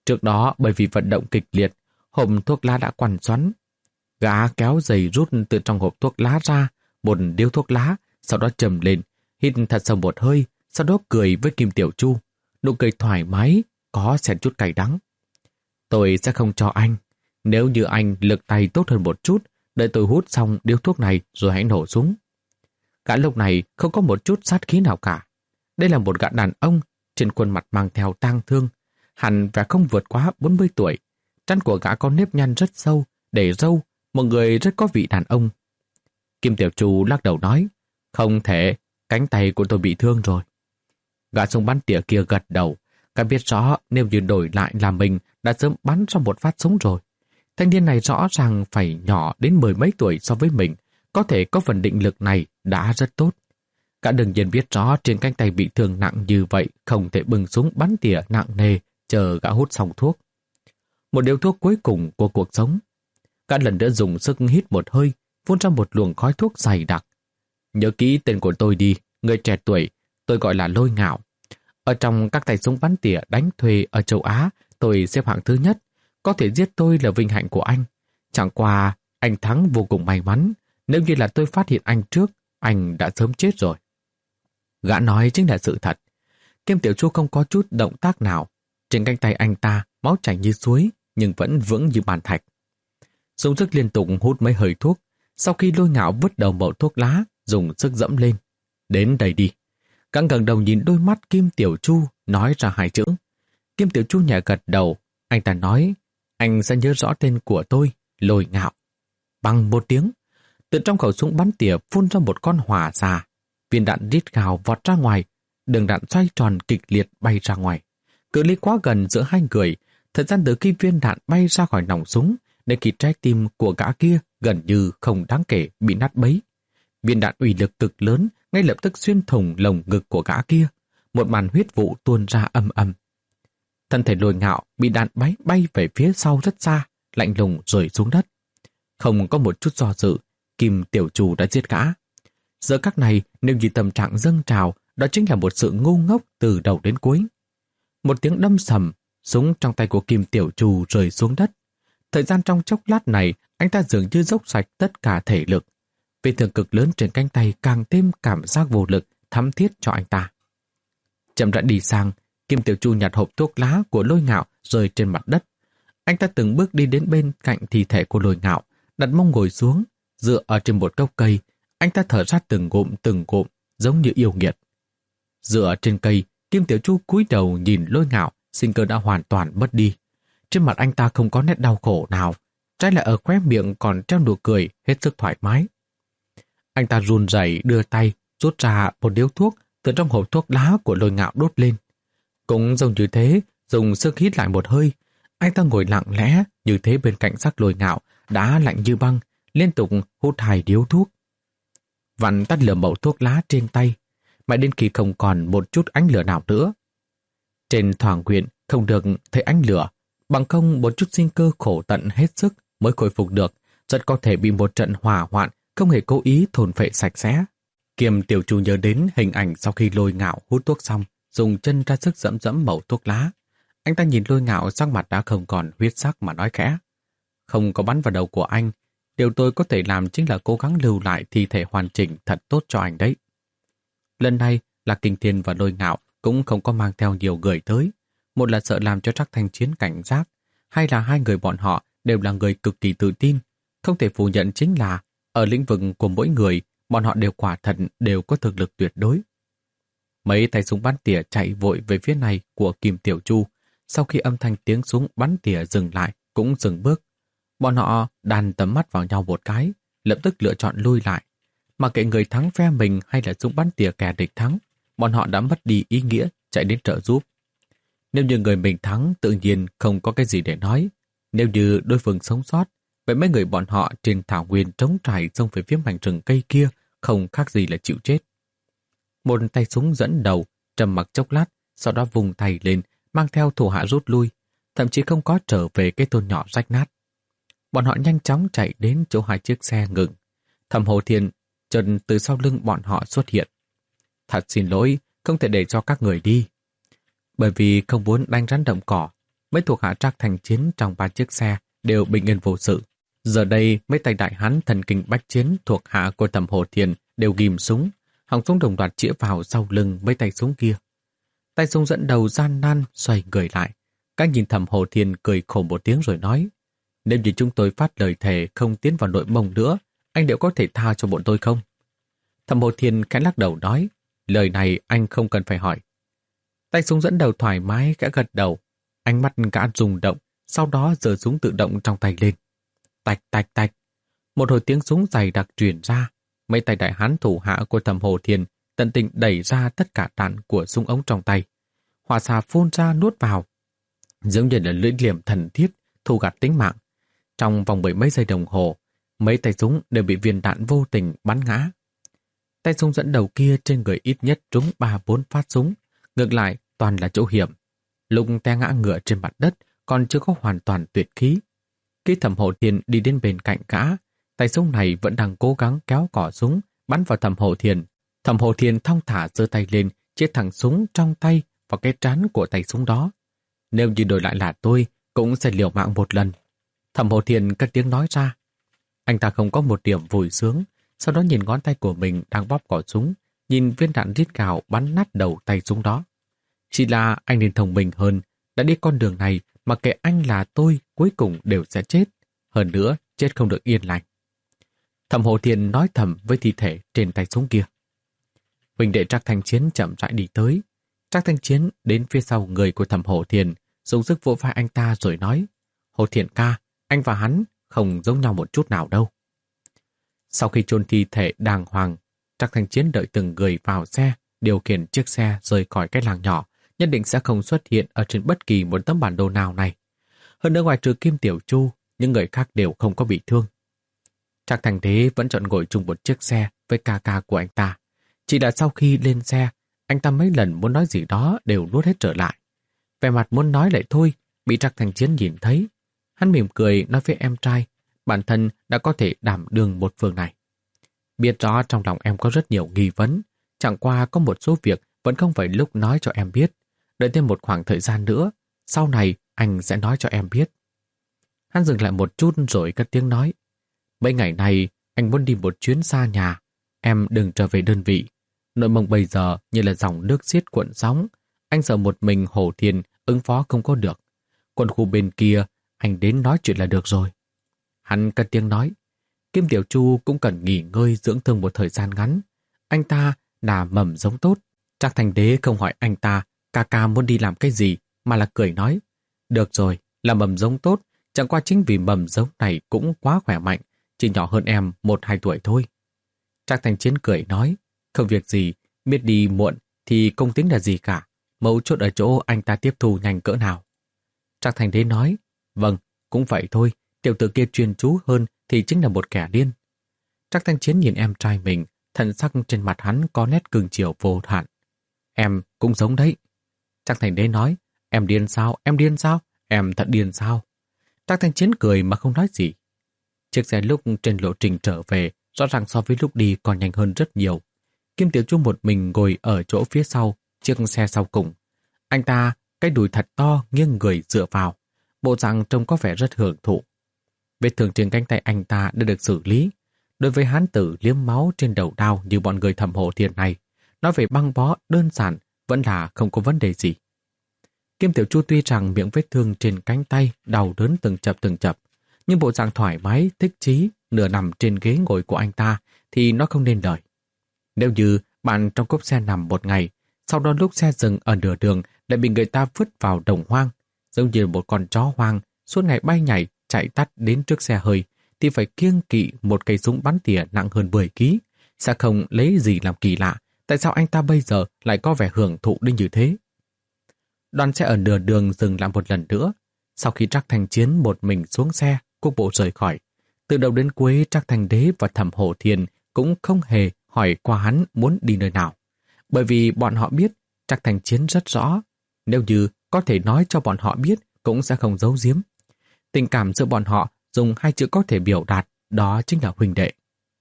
Trước đó bởi vì vận động kịch liệt, hộp thuốc lá đã quằn xoắn. Gã kéo giày rút từ trong hộp thuốc lá ra một điếu thuốc lá, sau đó trầm lên, hít thật sâu một hơi, sau đó cười với Kim Tiểu Chu. Nụ cười thoải mái, có xen chút cay đắng. Tôi sẽ không cho anh. Nếu như anh lực tay tốt hơn một chút, đợi tôi hút xong điếu thuốc này rồi hãy nổ súng. Gã lúc này không có một chút sát khí nào cả. Đây là một gã đàn ông, trên khuôn mặt mang theo tang thương. Hẳn vẻ không vượt quá bốn mươi tuổi. Trán của gã có nếp nhăn rất sâu, để râu, một người rất có vị đàn ông. Kim Tiểu Chu lắc đầu nói, không thể, cánh tay của tôi bị thương rồi. Gã súng bắn tỉa kia gật đầu. Gã biết rõ nếu như đổi lại là mình đã sớm bắn ra một phát súng rồi. Thanh niên này rõ ràng phải nhỏ đến mười mấy tuổi so với mình, có thể có phần định lực này đã rất tốt. Gã đương nhiên biết rõ trên cánh tay bị thương nặng như vậy không thể bưng súng bắn tỉa nặng nề chờ gã hút xong thuốc. Một điếu thuốc cuối cùng của cuộc sống. Gã lần nữa dùng sức hít một hơi, phun ra một luồng khói thuốc dày đặc. Nhớ kỹ tên của tôi đi, người trẻ tuổi, tôi gọi là Lôi Ngạo. Ở trong các tay súng bắn tỉa đánh thuê ở châu Á, tôi xếp hạng thứ nhất. Có thể giết tôi là vinh hạnh của anh. Chẳng qua, anh thắng vô cùng may mắn. Nếu như là tôi phát hiện anh trước, anh đã sớm chết rồi. Gã nói chính là sự thật. Kim Tiểu Chu không có chút động tác nào. Trên cánh tay anh ta, máu chảy như suối, nhưng vẫn vững như bàn thạch. Dùng sức liên tục hút mấy hơi thuốc. Sau khi Lôi Ngạo vứt đầu mẩu thuốc lá, dùng sức dẫm lên. Đến đây đi. Gã ngẩng đầu nhìn đôi mắt Kim Tiểu Chu, nói ra hai chữ. Kim Tiểu Chu nhẹ gật đầu. Anh ta nói, anh sẽ nhớ rõ tên của tôi, Lôi Ngạo. Bằng một tiếng, từ trong khẩu súng bắn tỉa phun ra một con hỏa xà. Viên đạn rít gào vọt ra ngoài, đường đạn xoay tròn kịch liệt bay ra ngoài. Cự ly quá gần giữa hai người, thời gian từ khi viên đạn bay ra khỏi nòng súng đến khi trái tim của gã kia gần như không đáng kể bị nát bấy. Viên đạn uy lực cực lớn ngay lập tức xuyên thủng lồng ngực của gã kia, một màn huyết vụ tuôn ra âm âm. Thân thể Lôi Ngạo bị đạn bay bay về phía sau rất xa, lạnh lùng rơi xuống đất. Không có một chút do dự, Kim Tiểu Chu đã giết gã. Giờ các này, nếu như tâm trạng dâng trào, đó chính là một sự ngu ngốc từ đầu đến cuối. Một tiếng đâm sầm, súng trong tay của Kim Tiểu Chu rơi xuống đất. Thời gian trong chốc lát này, anh ta dường như dốc sạch tất cả thể lực. Vết thương cực lớn trên cánh tay càng thêm cảm giác vô lực, thắm thiết cho anh ta. Chậm rãi đi sang, Kim Tiểu Chu nhặt hộp thuốc lá của Lôi Ngạo rơi trên mặt đất. Anh ta từng bước đi đến bên cạnh thi thể của Lôi Ngạo, đặt mông ngồi xuống, dựa ở trên một gốc cây. Anh ta thở ra từng ngụm từng ngụm, giống như yêu nghiệt. Dựa trên cây, Kim Tiểu Chu cúi đầu nhìn Lôi Ngạo, sinh cơ đã hoàn toàn mất đi. Trên mặt anh ta không có nét đau khổ nào, trái lại ở khóe miệng còn treo nụ cười hết sức thoải mái. Anh ta run rẩy đưa tay, rút ra một điếu thuốc từ trong hộp thuốc lá của Lôi Ngạo đốt lên. Cũng giống như thế, dùng sức hít lại một hơi. Anh ta ngồi lặng lẽ như thế bên cạnh xác Lôi Ngạo, đã lạnh như băng, liên tục hút hai điếu thuốc. Vặn tắt lửa mẩu thuốc lá trên tay, mãi đến khi không còn một chút ánh lửa nào nữa. Trên thoảng huyện không được thấy ánh lửa, bằng không một chút sinh cơ khổ tận hết sức mới khôi phục được, rất có thể bị một trận hỏa hoạn không hề cố ý thôn phệ sạch sẽ. Kim Tiểu Chu nhớ đến hình ảnh sau khi Lôi Ngạo hút thuốc xong, dùng chân ra sức dẫm dẫm mẩu thuốc lá. Anh ta nhìn Lôi Ngạo sắc mặt đã không còn huyết sắc mà nói khẽ. Không có bắn vào đầu của anh, điều tôi có thể làm chính là cố gắng lưu lại thi thể hoàn chỉnh thật tốt cho anh đấy. Lần này là Kinh Thiên và Lôi Ngạo cũng không có mang theo nhiều người tới. Một là sợ làm cho Trác Thanh Chiến cảnh giác, hay là hai người bọn họ đều là người cực kỳ tự tin. Không thể phủ nhận chính là ở lĩnh vực của mỗi người, bọn họ đều quả thật đều có thực lực tuyệt đối. Mấy tay súng bắn tỉa chạy vội về phía này của Kim Tiểu Chu. Sau khi âm thanh tiếng súng bắn tỉa dừng lại, cũng dừng bước. Bọn họ đàn tầm mắt vào nhau một cái, lập tức lựa chọn lui lại. Mà kệ người thắng phe mình hay là súng bắn tỉa kẻ địch thắng, bọn họ đã mất đi ý nghĩa chạy đến trợ giúp. Nếu như người mình thắng, tự nhiên không có cái gì để nói. Nếu như đối phương sống sót, vậy mấy người bọn họ trên thảo nguyên trống trải xông về phía mảnh rừng cây kia không khác gì là chịu chết. Một tay súng dẫn đầu, trầm mặc chốc lát, sau đó vùng tay lên, mang theo thủ hạ rút lui, thậm chí không có trở về cái thôn nhỏ rách nát. Bọn họ nhanh chóng chạy đến chỗ hai chiếc xe ngừng. Thẩm Hồ Thiên chợt từ sau lưng bọn họ xuất hiện. Thật xin lỗi, không thể để cho các người đi. Bởi vì không muốn đánh rắn động cỏ, mấy thuộc hạ Trác Thành Chiến trong ba chiếc xe đều bình yên vô sự. Giờ đây, mấy tay đại hán thần kinh bách chiến thuộc hạ của Thẩm Hồ Thiền đều ghim súng, họng súng đồng loạt chĩa vào sau lưng mấy tay súng kia. Tay súng dẫn đầu gian nan xoay người lại. Các nhìn Thẩm Hồ Thiền cười khổ một tiếng rồi nói: nếu như chúng tôi phát lời thề không tiến vào nội mông nữa, anh liệu có thể tha cho bọn tôi không? Thẩm Hồ Thiền khẽ lắc đầu nói: lời này anh không cần phải hỏi. Tay súng dẫn đầu thoải mái khẽ gật đầu, ánh mắt gã rung động, sau đó giơ súng tự động trong tay lên. Tạch tạch tạch, một hồi tiếng súng dày đặc truyền ra. Mấy tay đại hán thủ hạ của Thẩm Hồ Thiền tận tình đẩy ra tất cả đạn của súng ống trong tay. Hỏa xà phun ra nuốt vào, giống như là lưỡi liềm thần thiết thu gặt tính mạng. Trong vòng bảy mấy giây đồng hồ, mấy tay súng đều bị viên đạn vô tình bắn ngã. Tay súng dẫn đầu kia trên người ít nhất trúng ba bốn phát súng, ngược lại toàn là chỗ hiểm. Lúc té ngã ngựa trên mặt đất còn chưa có hoàn toàn tuyệt khí. Khi Thẩm Hồ Thiền đi đến bên cạnh gã, tay súng này vẫn đang cố gắng kéo cò súng bắn vào Thẩm Hồ Thiền. Thẩm Hồ Thiền thong thả giơ tay lên, chĩa thẳng súng trong tay vào cái trán của tay súng đó. Nếu như đổi lại là tôi, cũng sẽ liều mạng một lần. Thẩm Hồ Thiền cất tiếng nói ra. Anh ta không có một điểm vui sướng, sau đó nhìn ngón tay của mình đang bóp cò súng, nhìn viên đạn rít gào bắn nát đầu tay súng đó. Chỉ là anh nên thông minh hơn, đã đi con đường này mà kệ anh là tôi cuối cùng đều sẽ chết. Hơn nữa, chết không được yên lành. Thẩm Hồ Thiền nói thầm với thi thể trên tay súng kia. Huỳnh đệ Trác Thành Chiến chậm rãi đi tới. Trác Thành Chiến đến phía sau người của Thẩm Hồ Thiền, dùng sức vỗ vai anh ta rồi nói: Hồ Thiền ca, anh và hắn không giống nhau một chút nào đâu. Sau khi chôn thi thể đàng hoàng, Trác Thành Chiến đợi từng người vào xe, điều khiển chiếc xe rời khỏi cái làng nhỏ, nhất định sẽ không xuất hiện ở trên bất kỳ một tấm bản đồ nào này. Hơn nữa ngoài trừ Kim Tiểu Chu, những người khác đều không có bị thương. Trác Thành Đế vẫn chọn ngồi chung một chiếc xe với ca ca của anh ta. Chỉ là sau khi lên xe, anh ta mấy lần muốn nói gì đó đều nuốt hết trở lại. Vẻ mặt muốn nói lại thôi, bị Trác Thành Chiến nhìn thấy. Hắn mỉm cười nói với em trai, bản thân đã có thể đảm đương một phương này. Biết rõ trong lòng em có rất nhiều nghi vấn, chẳng qua có một số việc vẫn không phải lúc nói cho em biết. Đợi thêm một khoảng thời gian nữa, sau này anh sẽ nói cho em biết. Hắn dừng lại một chút rồi cất tiếng nói, mấy ngày này anh muốn đi một chuyến xa nhà, em đừng trở về đơn vị. Nội Mông bây giờ như là dòng nước xiết cuộn sóng, anh sợ một mình Hồ Thiền ứng phó không có được. Quân khu bên kia, anh đến nói chuyện là được rồi. Hắn cất tiếng nói, Kim Tiểu Chu cũng cần nghỉ ngơi dưỡng thương một thời gian ngắn. Anh ta là mầm giống tốt. Trác Thành Đế không hỏi anh ta ca ca muốn đi làm cái gì, mà là cười nói, được rồi, là mầm giống tốt, chẳng qua chính vì mầm giống này cũng quá khỏe mạnh, chỉ nhỏ hơn em một hai tuổi thôi. Trác Thành Chiến cười nói, không việc gì, biết đi muộn thì không tính là gì cả, mấu chốt ở chỗ anh ta tiếp thu nhanh cỡ nào. Trác Thành Đế nói, vâng, cũng vậy thôi, tiểu tử kia chuyên chú hơn thì chính là một kẻ điên. Trác Thành Chiến nhìn em trai mình, thần sắc trên mặt hắn có nét cưng chiều vô hạn. Em cũng giống đấy. Trác Thành Đế nói, em điên sao, em điên sao, em thật điên sao. Trác Thành Chiến cười mà không nói gì. Chiếc xe lúc trên lộ trình trở về rõ ràng so với lúc đi còn nhanh hơn rất nhiều. Kim Tiểu Chu một mình ngồi ở chỗ phía sau, chiếc xe sau cùng. Anh ta, cái đùi thật to nghiêng người dựa vào, bộ dạng trông có vẻ rất hưởng thụ. Vết thương trên cánh tay anh ta đã được xử lý. Đối với hán tử liếm máu trên đầu đao như bọn người Thẩm Hồ Thiền này, nói về băng bó đơn giản vẫn là không có vấn đề gì. Kim Tiểu Chu tuy rằng miệng vết thương trên cánh tay đau đớn từng chập từng chập, nhưng bộ dạng thoải mái, thích chí, nửa nằm trên ghế ngồi của anh ta thì nó không nên lời. Nếu như bạn trong cốp xe nằm một ngày, sau đó lúc xe dừng ở nửa đường lại bị người ta vứt vào đồng hoang, giống như một con chó hoang suốt ngày bay nhảy chạy tắt đến trước xe hơi, thì phải kiêng kỵ một cây súng bắn tỉa nặng hơn mười ki lô gam, sẽ không lấy gì làm kỳ lạ. Tại sao anh ta bây giờ lại có vẻ hưởng thụ đến như thế? Đoàn xe ở nửa đường dừng lại một lần nữa. Sau khi Trác Thành Chiến một mình xuống xe, cục bộ rời khỏi. Từ đầu đến cuối, Trác Thành Đế và Thẩm Hồ Thiền cũng không hề hỏi qua hắn muốn đi nơi nào. Bởi vì bọn họ biết Trác Thành Chiến rất rõ. Nếu như có thể nói cho bọn họ biết, cũng sẽ không giấu giếm. Tình cảm giữa bọn họ dùng hai chữ có thể biểu đạt, đó chính là huynh đệ.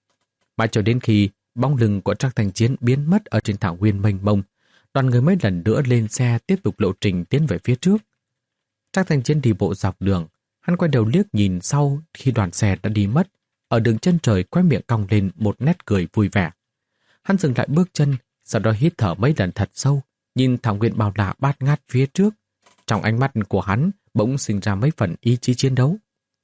Mãi cho đến khi bóng lưng của Trác Thành Chiến biến mất ở trên thảo nguyên mênh mông, đoàn người mới lần nữa lên xe tiếp tục lộ trình tiến về phía trước. Trác Thành Chiến đi bộ dọc đường, hắn quay đầu liếc nhìn sau khi đoàn xe đã đi mất. Ở đường chân trời quay miệng cong lên một nét cười vui vẻ. Hắn dừng lại bước chân, sau đó hít thở mấy lần thật sâu, nhìn thảo nguyên bao la bát ngát phía trước. Trong ánh mắt của hắn bỗng sinh ra mấy phần ý chí chiến đấu.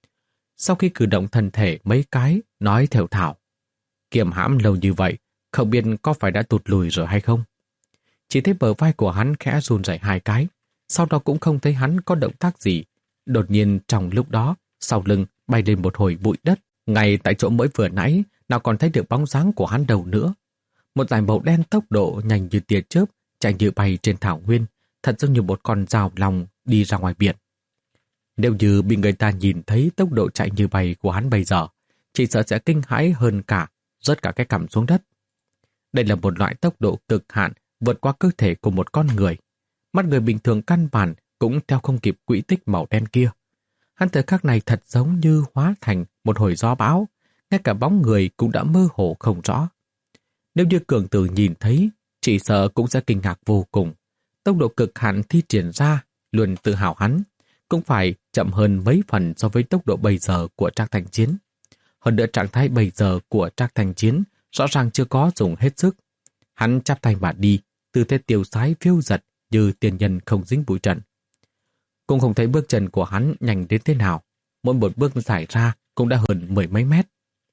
Sau khi cử động thân thể mấy cái, nói thều thào, kiềm hãm lâu như vậy, không biết có phải đã tụt lùi rồi hay không. Chỉ thấy bờ vai của hắn khẽ run rẩy hai cái, sau đó cũng không thấy hắn có động tác gì. Đột nhiên trong lúc đó, sau lưng bay lên một hồi bụi đất, ngay tại chỗ mới vừa nãy, nào còn thấy được bóng dáng của hắn đâu nữa. Một dải màu đen tốc độ nhanh như tia chớp, chạy như bay trên thảo nguyên, thật giống như một con rào lòng đi ra ngoài biển. Nếu như bị người ta nhìn thấy tốc độ chạy như bay của hắn bây giờ, chỉ sợ sẽ kinh hãi hơn cả, rớt cả cái cằm xuống đất. Đây là một loại tốc độ cực hạn vượt qua cơ thể của một con người. Mắt người bình thường căn bản cũng theo không kịp quỹ tích màu đen kia. Hắn thời khắc này thật giống như hóa thành một hồi gió bão, ngay cả bóng người cũng đã mơ hồ không rõ. Nếu như cường tử nhìn thấy, chỉ sợ cũng sẽ kinh ngạc vô cùng. Tốc độ cực hạn thi triển ra, luôn tự hào hắn, cũng phải chậm hơn mấy phần so với tốc độ bây giờ của Trác Thành Chiến. Hơn nữa trạng thái bây giờ của Trác Thành Chiến rõ ràng chưa có dùng hết sức. Hắn chắp tay mà đi, tư thế tiêu sái phiêu giật như tiền nhân không dính bụi trần. Cũng không thấy bước chân của hắn nhanh đến thế nào, mỗi một bước giải ra cũng đã hơn mười mấy mét.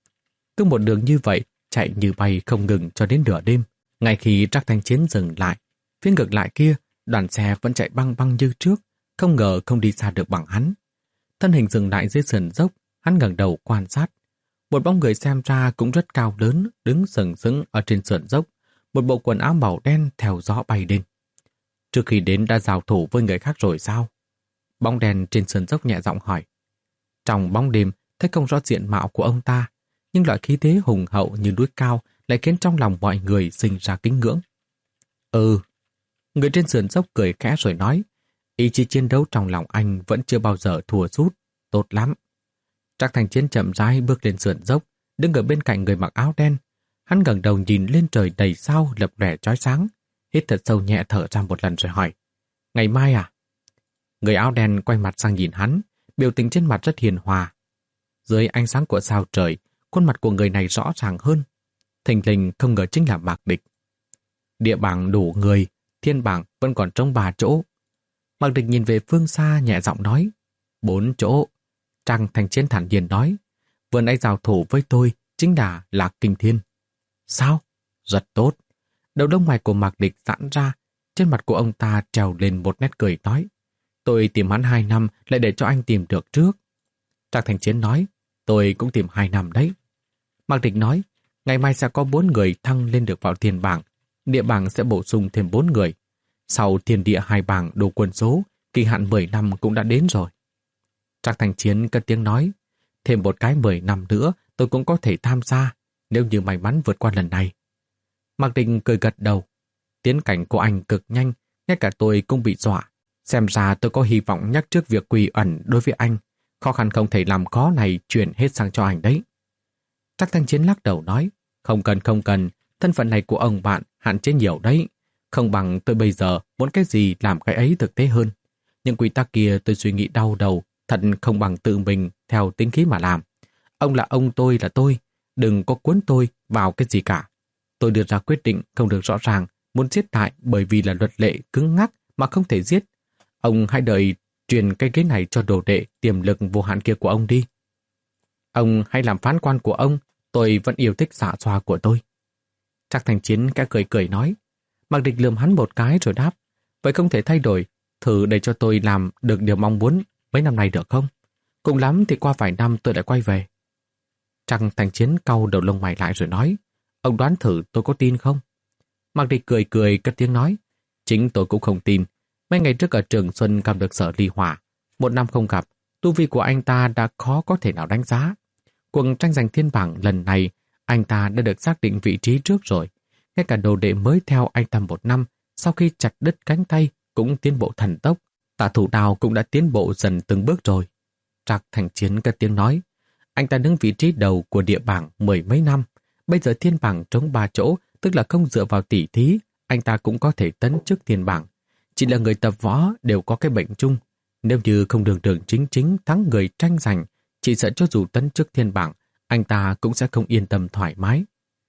Cứ một đường như vậy, chạy như bay không ngừng cho đến nửa đêm. Ngay khi Trác Thành Chiến dừng lại, phía ngược lại kia, đoàn xe vẫn chạy băng băng như trước, không ngờ không đi xa được bằng hắn. Thân hình dừng lại dưới sườn dốc, hắn ngẩng đầu quan sát. Một bóng người xem ra cũng rất cao lớn, đứng sừng sững ở trên sườn dốc, một bộ quần áo màu đen theo gió bay lên. Trước khi đến đã giao thủ với người khác rồi sao? Bóng đèn trên sườn dốc nhẹ giọng hỏi. Trong bóng đêm, thấy không rõ diện mạo của ông ta, nhưng loại khí thế hùng hậu như núi cao lại khiến trong lòng mọi người sinh ra kính ngưỡng. Ừ. Người trên sườn dốc cười khẽ rồi nói, ý chí chiến đấu trong lòng anh vẫn chưa bao giờ thua sút, tốt lắm. Trác Thành Chiến chậm rãi bước lên sườn dốc, đứng ở bên cạnh người mặc áo đen. Hắn ngẩng đầu nhìn lên trời đầy sao lập lòe chói sáng, hít thật sâu nhẹ thở ra một lần rồi hỏi, ngày mai à? Người áo đen quay mặt sang nhìn hắn, biểu tình trên mặt rất hiền hòa. Dưới ánh sáng của sao trời, khuôn mặt của người này rõ ràng hơn. Thình lình không ngờ chính là Mạc Địch. Địa bảng đủ người, thiên bảng vẫn còn trống ba chỗ. Mạc Địch nhìn về phương xa nhẹ giọng nói, bốn chỗ. Trác Thành Chiến thản nhiên nói, vừa nãy giao thủ với tôi chính là Lạc Kinh Thiên. Sao? Rất tốt. Đầu lông mày của Mạc Địch giãn ra, trên mặt của ông ta trèo lên một nét cười nói, tôi tìm hắn hai năm lại để cho anh tìm được trước. Trác Thành Chiến nói, tôi cũng tìm hai năm đấy. Mạc Địch nói, ngày mai sẽ có bốn người thăng lên được vào thiên bảng, địa bảng sẽ bổ sung thêm bốn người. Sau thiên địa hai bảng đủ quân số, kỳ hạn mười năm cũng đã đến rồi. Trác Thành Chiến cất tiếng nói, thêm một cái mười năm nữa tôi cũng có thể tham gia, nếu như may mắn vượt qua lần này. Mạc Địch cười gật đầu, tiến cảnh của anh cực nhanh, ngay cả tôi cũng bị dọa. Xem ra tôi có hy vọng nhắc trước việc quy ẩn đối với anh, khó khăn không thể làm khó này chuyển hết sang cho anh đấy. Trác Thành Chiến lắc đầu nói, không cần không cần, thân phận này của ông bạn hạn chế nhiều đấy, không bằng tôi bây giờ muốn cái gì làm cái ấy thực tế hơn. Những quy tắc kia tôi suy nghĩ đau đầu, thật không bằng tự mình theo tính khí mà làm. Ông là ông, tôi là tôi, đừng có cuốn tôi vào cái gì cả. Tôi đưa ra quyết định không được rõ ràng, muốn giết lại bởi vì là luật lệ cứng ngắc mà không thể giết. Ông hãy đợi truyền cái ghế này cho đồ đệ tiềm lực vô hạn kia của ông đi. Ông hãy làm phán quan của ông, tôi vẫn yêu thích xả xoa của tôi. Trác Thành Chiến cái cười cười nói. Mạc Địch lườm hắn một cái rồi đáp, vậy không thể thay đổi, thử để cho tôi làm được điều mong muốn mấy năm nay được không? Cùng lắm thì qua vài năm tôi lại quay về. Trác Thành Chiến cau đầu lông mày lại rồi nói, ông đoán thử tôi có tin không? Mạc Địch cười cười cất tiếng nói, chính tôi cũng không tin. Mấy ngày trước ở Trường Xuân gặp được Sở Ly Hỏa, một năm không gặp, tu vi của anh ta đã khó có thể nào đánh giá. Cuộc tranh giành thiên bảng lần này, anh ta đã được xác định vị trí trước rồi. Ngay cả đồ đệ mới theo anh ta một năm, sau khi chặt đứt cánh tay cũng tiến bộ thần tốc. Tả thủ đào cũng đã tiến bộ dần từng bước rồi. Trác Thành Chiến cất tiếng nói, anh ta đứng vị trí đầu của địa bảng mười mấy năm. Bây giờ thiên bảng trống ba chỗ, tức là không dựa vào tỉ thí, anh ta cũng có thể tấn chức thiên bảng. Chỉ là người tập võ đều có cái bệnh chung. Nếu như không đường đường chính chính thắng người tranh giành, chỉ sợ cho dù tấn chức thiên bảng, anh ta cũng sẽ không yên tâm thoải mái.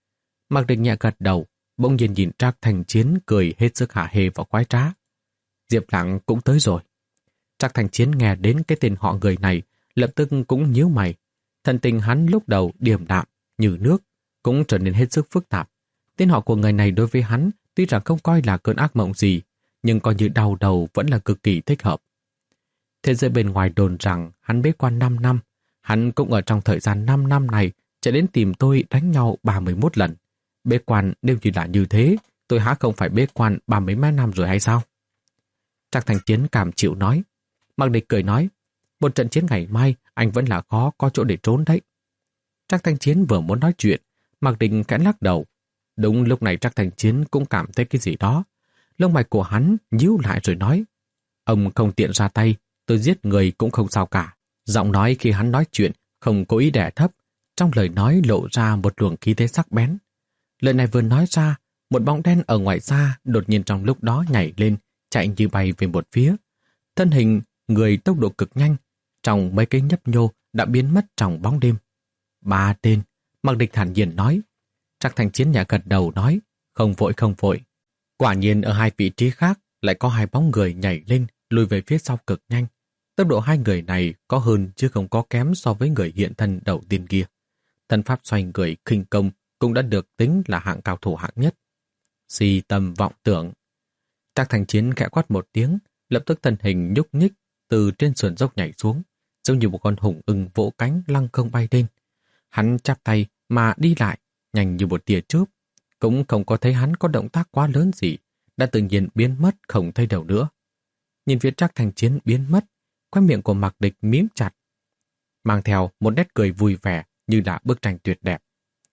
Mạc Địch nhẹ gật đầu, bỗng nhiên nhìn Trác Thành Chiến cười hết sức hả hê và khoái trá. Diệp Lặng cũng tới rồi. Trác Thành Chiến nghe đến cái tên họ người này, lập tức cũng nhíu mày. Thần tình hắn lúc đầu điềm đạm, như nước, cũng trở nên hết sức phức tạp. Tên họ của người này đối với hắn tuy rằng không coi là cơn ác mộng gì, nhưng coi như đau đầu vẫn là cực kỳ thích hợp. Thế giới bên ngoài đồn rằng hắn bế quan năm năm, hắn cũng ở trong thời gian năm năm này chạy đến tìm tôi đánh nhau ba mươi mốt lần. Bế quan nếu như là như thế, tôi há không phải bế quan ba mươi mấy năm rồi hay sao? Trác Thành Chiến cảm chịu nói. Mạc Địch cười nói, một trận chiến ngày mai anh vẫn là khó có chỗ để trốn đấy. Trác Thành Chiến vừa muốn nói chuyện, Mạc Địch khẽ lắc đầu. Đúng lúc này Trác Thành Chiến cũng cảm thấy cái gì đó. Lông mày của hắn nhíu lại rồi nói, ông không tiện ra tay, tôi giết người cũng không sao cả. Giọng nói khi hắn nói chuyện không cố ý đè thấp, trong lời nói lộ ra một luồng khí thế sắc bén. Lời này vừa nói ra, một bóng đen ở ngoài xa đột nhiên trong lúc đó nhảy lên, chạy như bay về một phía. Thân hình người tốc độ cực nhanh, trong mấy cái nhấp nhô đã biến mất trong bóng đêm. Ba tên, Mạc Địch thản nhiên nói. Trác Thành Chiến nhà gật đầu nói, không vội không vội. Quả nhiên ở hai vị trí khác lại có hai bóng người nhảy lên, lùi về phía sau cực nhanh. Tốc độ hai người này có hơn chứ không có kém so với người hiện thân đầu tiên kia. Thân pháp xoay người khinh công cũng đã được tính là hạng cao thủ hạng nhất. Si tâm vọng tưởng. Trác Thành Chiến khẽ quát một tiếng, lập tức thân hình nhúc nhích từ trên sườn dốc nhảy xuống, giống như một con hùng ưng vỗ cánh lăng không bay lên. Hắn chắp tay mà đi lại, nhanh như một tia chớp, cũng không có thấy hắn có động tác quá lớn gì, đã tự nhiên biến mất không thấy đâu nữa. Nhìn phía Trác Thành Chiến biến mất, khóe miệng của Mạc Địch mím chặt, mang theo một nét cười vui vẻ như là bức tranh tuyệt đẹp.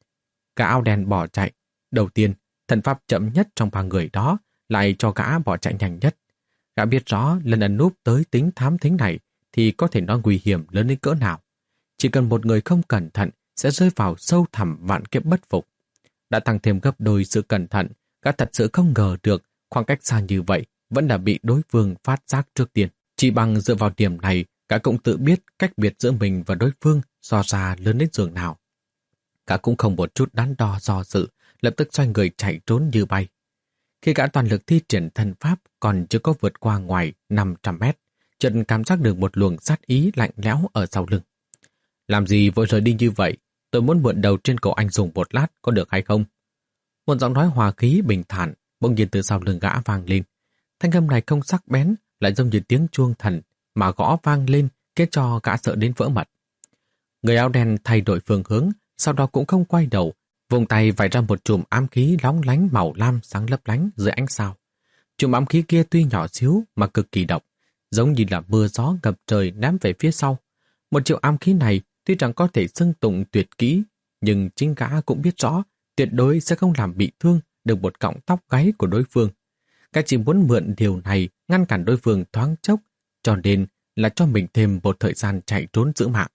Gã áo đen bỏ chạy, đầu tiên, thần pháp chậm nhất trong ba người đó lại cho gã bỏ chạy nhanh nhất. Gã biết rõ lần ẩn núp tới tính thám thính này thì có thể nói nguy hiểm lớn đến cỡ nào. Chỉ cần một người không cẩn thận sẽ rơi vào sâu thẳm vạn kiếp bất phục. Đã tăng thêm gấp đôi sự cẩn thận, gã thật sự không ngờ được khoảng cách xa như vậy vẫn đã bị đối phương phát giác trước tiên. Chỉ bằng dựa vào điểm này, gã cũng tự biết cách biệt giữa mình và đối phương so ra lớn đến giường nào. Gã cũng không một chút đắn đo do dự, lập tức xoay người chạy trốn như bay. Khi gã toàn lực thi triển thần pháp còn chưa có vượt qua ngoài năm trăm mét, chợt cảm giác được một luồng sát ý lạnh lẽo ở sau lưng. Làm gì vội rời đi như vậy? Tôi muốn mượn đầu trên cổ anh dùng một lát, có được hay không? Một giọng nói hòa khí bình thản bỗng nhiên từ sau lưng gã vang lên. Thanh âm này không sắc bén, lại giống như tiếng chuông thần mà gõ vang lên, khiến cho gã sợ đến vỡ mật. Người áo đen thay đổi phương hướng, sau đó cũng không quay đầu, vùng tay vạch ra một chùm ám khí lóng lánh màu lam sáng lấp lánh dưới ánh sao. Chùm ám khí kia tuy nhỏ xíu mà cực kỳ độc, giống như là mưa gió ngập trời ném về phía sau. Một triệu ám khí này tuy rằng có thể xưng tụng tuyệt kỹ, nhưng chính gã cũng biết rõ tuyệt đối sẽ không làm bị thương được một cọng tóc gáy của đối phương. Gã chỉ muốn mượn điều này ngăn cản đối phương thoáng chốc, cho nên là cho mình thêm một thời gian chạy trốn giữ mạng.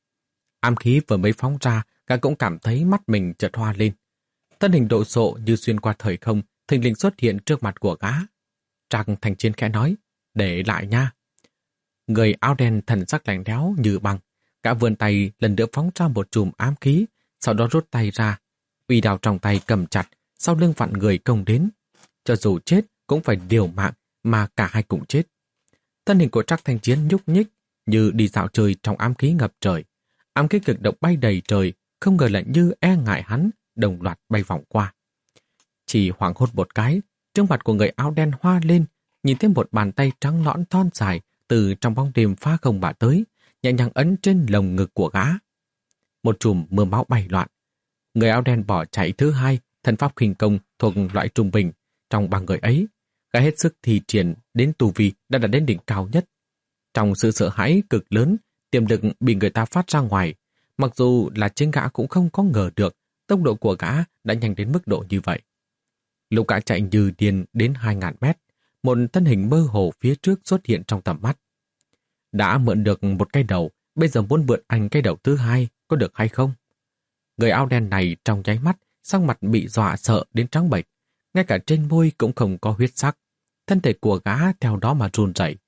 Ám khí vừa mới phóng ra, gã cũng cảm thấy mắt mình chợt hoa lên. Thân hình độ sộ như xuyên qua thời không, thình lình xuất hiện trước mặt của gã. Trác Thành Chiến khẽ nói, để lại nha. Người áo đen thần sắc lạnh lẽo như băng, gã vươn tay lần nữa phóng ra một chùm ám khí, sau đó rút tay ra, uy đao trong tay cầm chặt, sau lưng vặn người công đến. Cho dù chết cũng phải liều mạng, mà cả hai cùng chết. Thân hình của Trác Thành Chiến nhúc nhích như đi dạo chơi trong ám khí ngập trời. Ám khí cực độc bay đầy trời, không ngờ lại như e ngại hắn, đồng loạt bay vòng qua. Chỉ hoảng hốt một cái, trước mặt của người áo đen hoa lên, nhìn thấy một bàn tay trắng nõn thon dài từ trong bóng đêm phá không bả tới, nhẹ nhàng ấn trên lồng ngực của gã. Một chùm mưa máu bay loạn. Người áo đen bỏ chạy thứ hai, thần pháp khinh công thuộc loại trung bình. Trong ba người ấy, gã hết sức thi triển đến tu vi đã đạt đến đỉnh cao nhất. Trong sự sợ hãi cực lớn, tiềm lực bị người ta phát ra ngoài, mặc dù là chính gã cũng không có ngờ được tốc độ của gã đã nhanh đến mức độ như vậy. Lúc gã chạy như điên đến hai nghìn mét, một thân hình mơ hồ phía trước xuất hiện trong tầm mắt. Đã mượn được một cái đầu, bây giờ muốn mượn anh cái đầu thứ hai, có được hay không? Người áo đen này trong nháy mắt, sắc mặt bị dọa sợ đến trắng bệch, ngay cả trên môi cũng không có huyết sắc. Thân thể của gã theo đó mà run rẩy.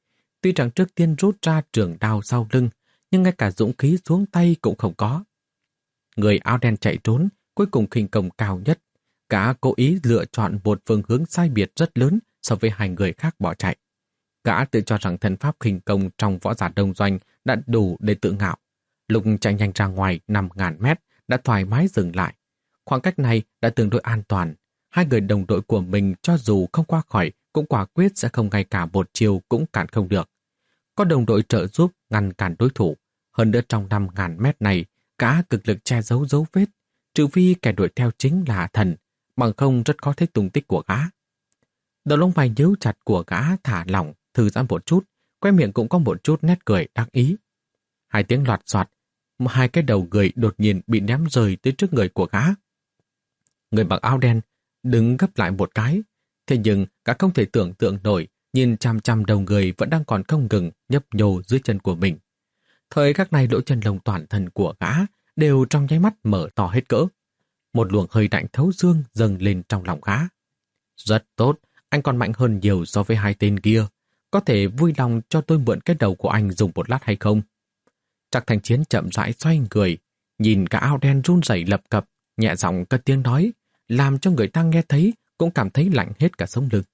Tuy rằng trước tiên rút ra trường đao sau lưng, nhưng ngay cả dũng khí xuống tay cũng không có. Người áo đen chạy trốn, cuối cùng khinh công cao nhất. Gã cố ý lựa chọn một phương hướng sai biệt rất lớn so với hai người khác bỏ chạy. Gã tự cho rằng thân pháp khinh công trong võ giả đông doanh đã đủ để tự ngạo. Lúc chạy nhanh ra ngoài năm ngàn mét đã thoải mái dừng lại. Khoảng cách này đã tương đối an toàn. Hai người đồng đội của mình cho dù không qua khỏi cũng quả quyết sẽ không ngay cả một chiều cũng cản không được. Có đồng đội trợ giúp ngăn cản đối thủ. Hơn nữa trong năm ngàn mét này, gã cực lực che giấu dấu vết, trừ phi kẻ đuổi theo chính là thần, bằng không rất khó thấy tung tích của gã. Đầu lông mày nhíu chặt của gã thả lỏng, thư giãn một chút, quay miệng cũng có một chút nét cười đắc ý. Hai tiếng loạt soạt, hai cái đầu người đột nhiên bị ném rơi tới trước người của gã. Người mặc áo đen đứng gấp lại một cái, thế nhưng gã không thể tưởng tượng nổi, nhìn chăm chăm đầu người vẫn đang còn không ngừng nhấp nhô dưới chân của mình. Thời khắc này lỗ chân lông toàn thân của gã đều trong nháy mắt mở to hết cỡ. Một luồng hơi lạnh thấu xương dâng lên trong lòng gã. Rất tốt, anh còn mạnh hơn nhiều so với hai tên kia. Có thể vui lòng cho tôi mượn cái đầu của anh dùng một lát hay không? Trạc Thành Chiến chậm rãi xoay người, nhìn cả áo đen run rẩy lập cập, nhẹ giọng cất tiếng nói, làm cho người ta nghe thấy cũng cảm thấy lạnh hết cả sống lưng.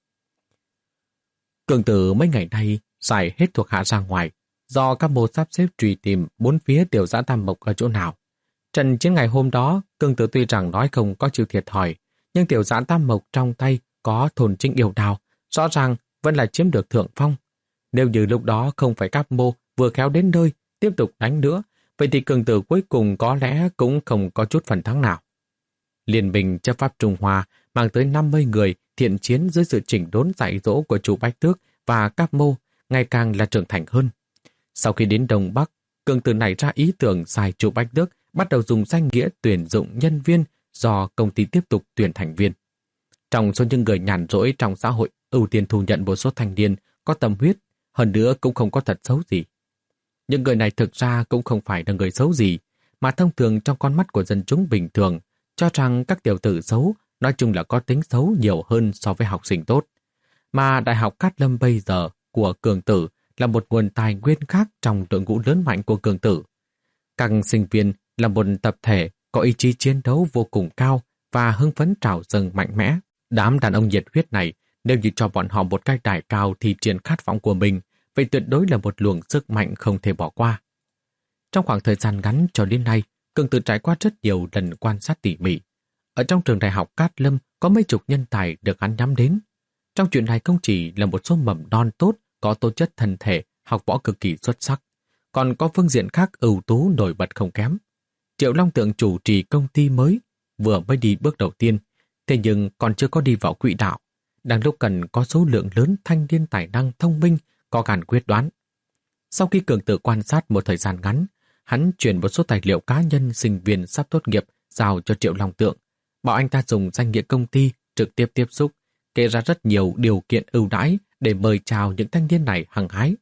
Cường Tử mấy ngày nay giải hết thuộc hạ ra ngoài, do các mô sắp xếp truy tìm bốn phía tiểu giã Tam Mộc ở chỗ nào. Trận chiến ngày hôm đó, Cường Tử tuy rằng nói không có chịu thiệt thòi, nhưng tiểu giã Tam Mộc trong tay có thôn trinh yêu đào, rõ ràng vẫn là chiếm được thượng phong. Nếu như lúc đó không phải các mô vừa khéo đến nơi, tiếp tục đánh nữa, vậy thì Cường Tử cuối cùng có lẽ cũng không có chút phần thắng nào. Liên minh chấp pháp Trung Hoa mang tới năm mươi người thiện chiến dưới sự chỉnh đốn dạy dỗ của chủ Bách Tước và các mô ngày càng là trưởng thành hơn. Sau khi đến Đông Bắc, Cường Tử này ra ý tưởng xài chủ Bách Tước bắt đầu dùng danh nghĩa tuyển dụng nhân viên do công ty tiếp tục tuyển thành viên. Trong số những người nhàn rỗi trong xã hội ưu tiên thu nhận một số thanh niên có tâm huyết, hơn nữa cũng không có thật xấu gì. Những người này thực ra cũng không phải là người xấu gì, mà thông thường trong con mắt của dân chúng bình thường, cho rằng các tiểu tử xấu nói chung là có tính xấu nhiều hơn so với học sinh tốt. Mà Đại học Cát Lâm bây giờ của Cường Tử là một nguồn tài nguyên khác trong đội ngũ lớn mạnh của Cường Tử. Các sinh viên là một tập thể có ý chí chiến đấu vô cùng cao và hưng phấn trào dâng mạnh mẽ. Đám đàn ông nhiệt huyết này, nếu như cho bọn họ một cái đài cao thì triển khát vọng của mình, vậy tuyệt đối là một luồng sức mạnh không thể bỏ qua. Trong khoảng thời gian ngắn cho đến nay, Cường Tử trải qua rất nhiều lần quan sát tỉ mỉ. Ở trong trường đại học Cát Lâm có mấy chục nhân tài được hắn nhắm đến. Trong chuyện này không chỉ là một số mầm non tốt, có tố chất thân thể, học võ cực kỳ xuất sắc, còn có phương diện khác ưu tú nổi bật không kém. Triệu Long Tượng chủ trì công ty mới, vừa mới đi bước đầu tiên, thế nhưng còn chưa có đi vào quỹ đạo. Đang lúc cần có số lượng lớn thanh niên tài năng thông minh, có gan quyết đoán. Sau khi Cường Tử quan sát một thời gian ngắn, hắn chuyển một số tài liệu cá nhân sinh viên sắp tốt nghiệp giao cho Triệu Long Tượng, bảo anh ta dùng danh nghĩa công ty trực tiếp tiếp xúc, kể ra rất nhiều điều kiện ưu đãi để mời chào những thanh niên này hăng hái.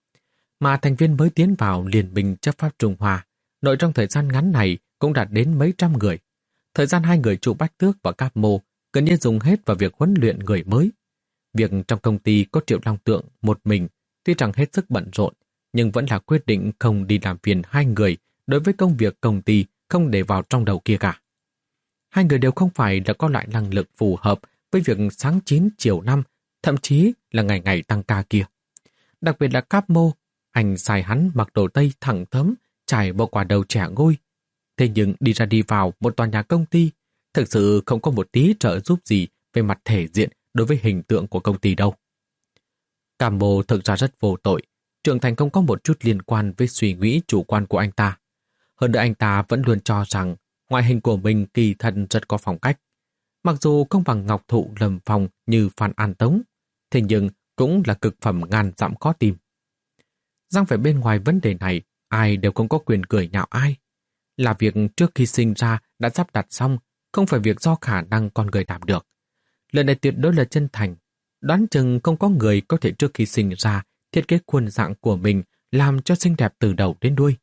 Mà thành viên mới tiến vào Liên minh chấp pháp Trung Hoa, nội trong thời gian ngắn này cũng đạt đến mấy trăm người. Thời gian hai người chủ Bách Tước và Cáp Mô gần như dùng hết vào việc huấn luyện người mới. Việc trong công ty có Triệu Long Tượng một mình, tuy rằng hết sức bận rộn, nhưng vẫn là quyết định không đi làm phiền hai người đối với công việc công ty không để vào trong đầu kia cả. Hai người đều không phải là có loại năng lực phù hợp với việc sáng chín chiều năm, thậm chí là ngày ngày tăng ca kia. Đặc biệt là Cáp Mô, anh xài hắn mặc đồ tây thẳng thớm, trải bộ quả đầu trẻ ngôi. Thế nhưng đi ra đi vào một tòa nhà công ty, thực sự không có một tí trợ giúp gì về mặt thể diện đối với hình tượng của công ty đâu. Cáp Mô thực ra rất vô tội, trưởng thành không có một chút liên quan với suy nghĩ chủ quan của anh ta. Hơn nữa anh ta vẫn luôn cho rằng ngoại hình của mình kỳ thật rất có phong cách. Mặc dù không bằng ngọc thụ lâm phong như Phan An Tống, thế nhưng cũng là cực phẩm ngàn dặm khó tìm. Giang phải bên ngoài vấn đề này, ai đều không có quyền cười nhạo ai. Là việc trước khi sinh ra đã sắp đặt xong, không phải việc do khả năng con người làm được. Lời này tuyệt đối là chân thành. Đoán chừng không có người có thể trước khi sinh ra thiết kế khuôn dạng của mình làm cho xinh đẹp từ đầu đến đuôi.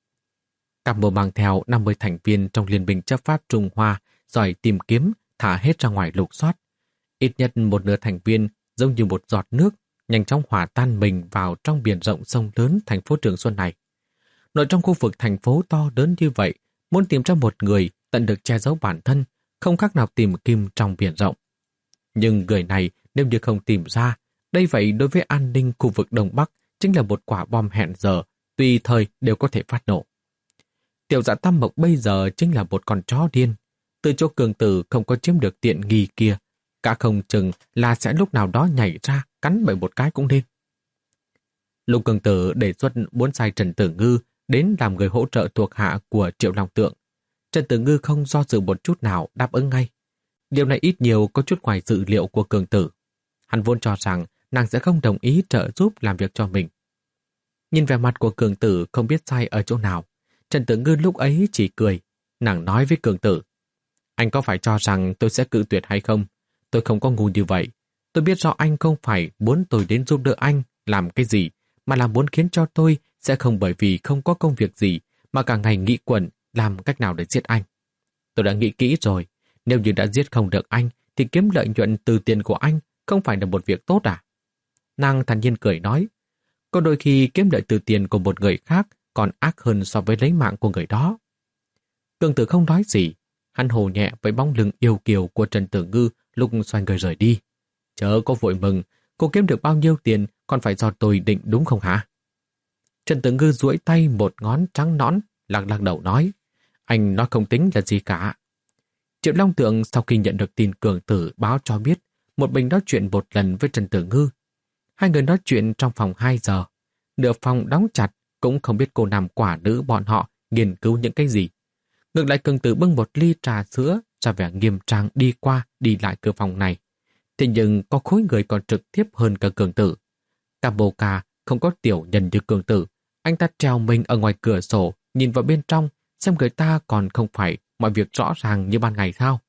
Cáp Mô mang theo năm mươi thành viên trong Liên minh chấp pháp Trung Hoa, giỏi tìm kiếm, thả hết ra ngoài lục soát. Ít nhất một nửa thành viên giống như một giọt nước, nhanh chóng hòa tan mình vào trong biển rộng sông lớn thành phố Trường Xuân này. Nội trong khu vực thành phố to lớn như vậy, muốn tìm ra một người tận được che giấu bản thân, không khác nào tìm kim trong biển rộng. Nhưng người này nếu như không tìm ra, đây vậy đối với an ninh khu vực Đông Bắc chính là một quả bom hẹn giờ, tùy thời đều có thể phát nổ. Tiểu Dạ Tam Mộc bây giờ chính là một con chó điên. Từ chỗ Cường Tử không có chiếm được tiện nghi kia, cả không chừng là sẽ lúc nào đó nhảy ra cắn bởi một cái cũng nên. Lục Cường Tử đề xuất muốn sai Trần Tử Ngư đến làm người hỗ trợ thuộc hạ của Triệu Long Tượng. Trần Tử Ngư không do dự một chút nào đáp ứng ngay. Điều này ít nhiều có chút ngoài dự liệu của Cường Tử. Hắn vốn cho rằng nàng sẽ không đồng ý trợ giúp làm việc cho mình. Nhìn vẻ mặt của Cường Tử không biết sai ở chỗ nào, Trần Tử Ngư lúc ấy chỉ cười. Nàng nói với Cường Tử, anh có phải cho rằng tôi sẽ cự tuyệt hay không? Tôi không có ngu như vậy. Tôi biết rõ anh không phải muốn tôi đến giúp đỡ anh làm cái gì, mà là muốn khiến cho tôi sẽ không bởi vì không có công việc gì mà cả ngày nghĩ quẩn làm cách nào để giết anh. Tôi đã nghĩ kỹ rồi, nếu như đã giết không được anh thì kiếm lợi nhuận từ tiền của anh không phải là một việc tốt à? Nàng thản nhiên cười nói, có đôi khi kiếm lợi từ tiền của một người khác còn ác hơn so với lấy mạng của người đó. Cường Tử không nói gì, hắn hồ nhẹ với bóng lưng yêu kiều của Trần Tử Ngư lúc xoay người rời đi. Chớ có vội mừng, cô kiếm được bao nhiêu tiền còn phải do tôi định đúng không hả? Trần Tử Ngư duỗi tay một ngón trắng nõn, lắc lắc đầu nói, anh nói không tính là gì cả. Triệu Long Tượng sau khi nhận được tin Cường Tử báo cho biết, một mình nói chuyện một lần với Trần Tử Ngư. Hai người nói chuyện trong phòng hai giờ. Nửa phòng đóng chặt, cũng không biết cô nam quả nữ bọn họ nghiên cứu những cái gì. Ngược lại Cường Tử bưng một ly trà sữa ra vẻ nghiêm trang đi qua đi lại cửa phòng này. Thế nhưng có khối người còn trực tiếp hơn cả Cường Tử. Cả bồ cà không có tiểu nhân như Cường Tử. Anh ta treo mình ở ngoài cửa sổ, nhìn vào bên trong, xem người ta còn không phải mọi việc rõ ràng như ban ngày sao.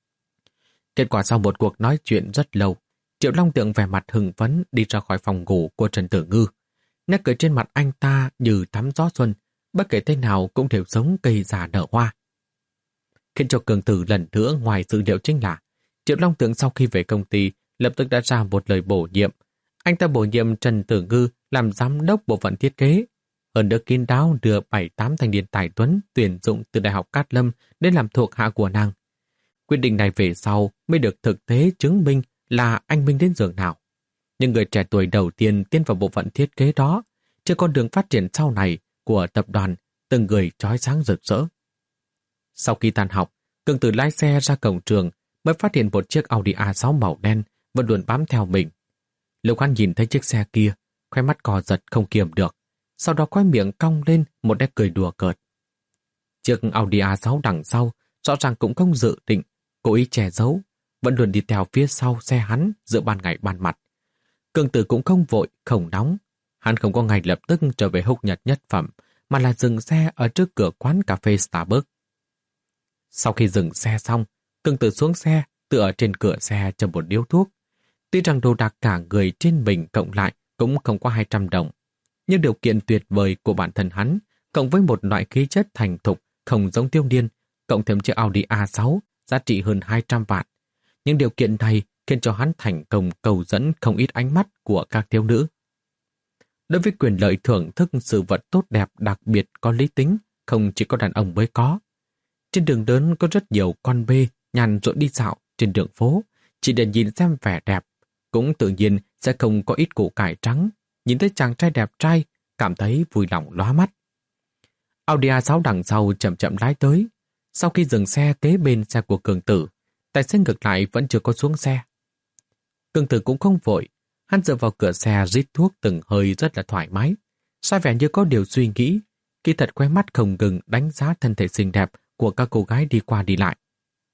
Kết quả sau một cuộc nói chuyện rất lâu, Triệu Long Tượng vẻ mặt hưng phấn đi ra khỏi phòng ngủ của Trần Tử Ngư. Nét cười trên mặt anh ta như thắm gió xuân, bất kể thế nào cũng đều giống cây già nở hoa. Khiến cho Cường Tử lần nữa ngoài dự liệu chính là Triệu Long Tượng sau khi về công ty lập tức đã ra một lời bổ nhiệm. Anh ta bổ nhiệm Trần Tử Ngư làm giám đốc bộ phận thiết kế. Hơn nữa kín đáo đưa bảy tám thanh niên tài tuấn tuyển dụng từ Đại học Cát Lâm đến làm thuộc hạ của nàng. Quyết định này về sau mới được thực tế chứng minh là anh minh đến giường nào. Nhưng người trẻ tuổi đầu tiên tiến vào bộ phận thiết kế đó, trên con đường phát triển sau này của tập đoàn, từng người chói sáng rực rỡ. Sau khi tan học, Cường Tử lái xe ra cổng trường mới phát hiện một chiếc Audi a sáu màu đen vẫn luôn bám theo mình. Lúc hắn nhìn thấy chiếc xe kia, khóe mắt cò giật không kiềm được, sau đó khóe miệng cong lên một nét cười đùa cợt. Chiếc Audi a sáu đằng sau rõ ràng cũng không dự định, cố ý che giấu, vẫn luôn đi theo phía sau xe hắn giữa ban ngày ban mặt. Cường Tử cũng không vội, không nóng. Hắn không có ngay lập tức trở về Húc Nhật Nhất Phẩm, mà là dừng xe ở trước cửa quán cà phê Starbucks. Sau khi dừng xe xong, Cường Tử xuống xe, tựa trên cửa xe châm một điếu thuốc. Tuy rằng đồ đạc cả người trên mình cộng lại cũng không qua hai trăm đồng, nhưng điều kiện tuyệt vời của bản thân hắn, cộng với một loại khí chất thành thục không giống Tiêu Điên, cộng thêm chiếc Audi a sáu giá trị hơn hai trăm vạn. Những điều kiện này khiến cho hắn thành công cầu dẫn không ít ánh mắt của các thiếu nữ. Đối với quyền lợi thưởng thức sự vật tốt đẹp đặc biệt có lý tính, không chỉ có đàn ông mới có. Trên đường lớn có rất nhiều con bê nhàn rỗi đi dạo trên đường phố, chỉ để nhìn xem vẻ đẹp, cũng tự nhiên sẽ không có ít củ cải trắng. Nhìn thấy chàng trai đẹp trai, cảm thấy vui lòng lóa mắt. Audi a sáu đằng sau chậm chậm lái tới. Sau khi dừng xe kế bên xe của Cường Tử, tài xế ngược lại vẫn chưa có xuống xe. Cường Tử cũng không vội, hắn dựa vào cửa xe rít thuốc từng hơi rất là thoải mái, sai vẻ như có điều suy nghĩ, kỳ thật khóe mắt không ngừng đánh giá thân thể xinh đẹp của các cô gái đi qua đi lại.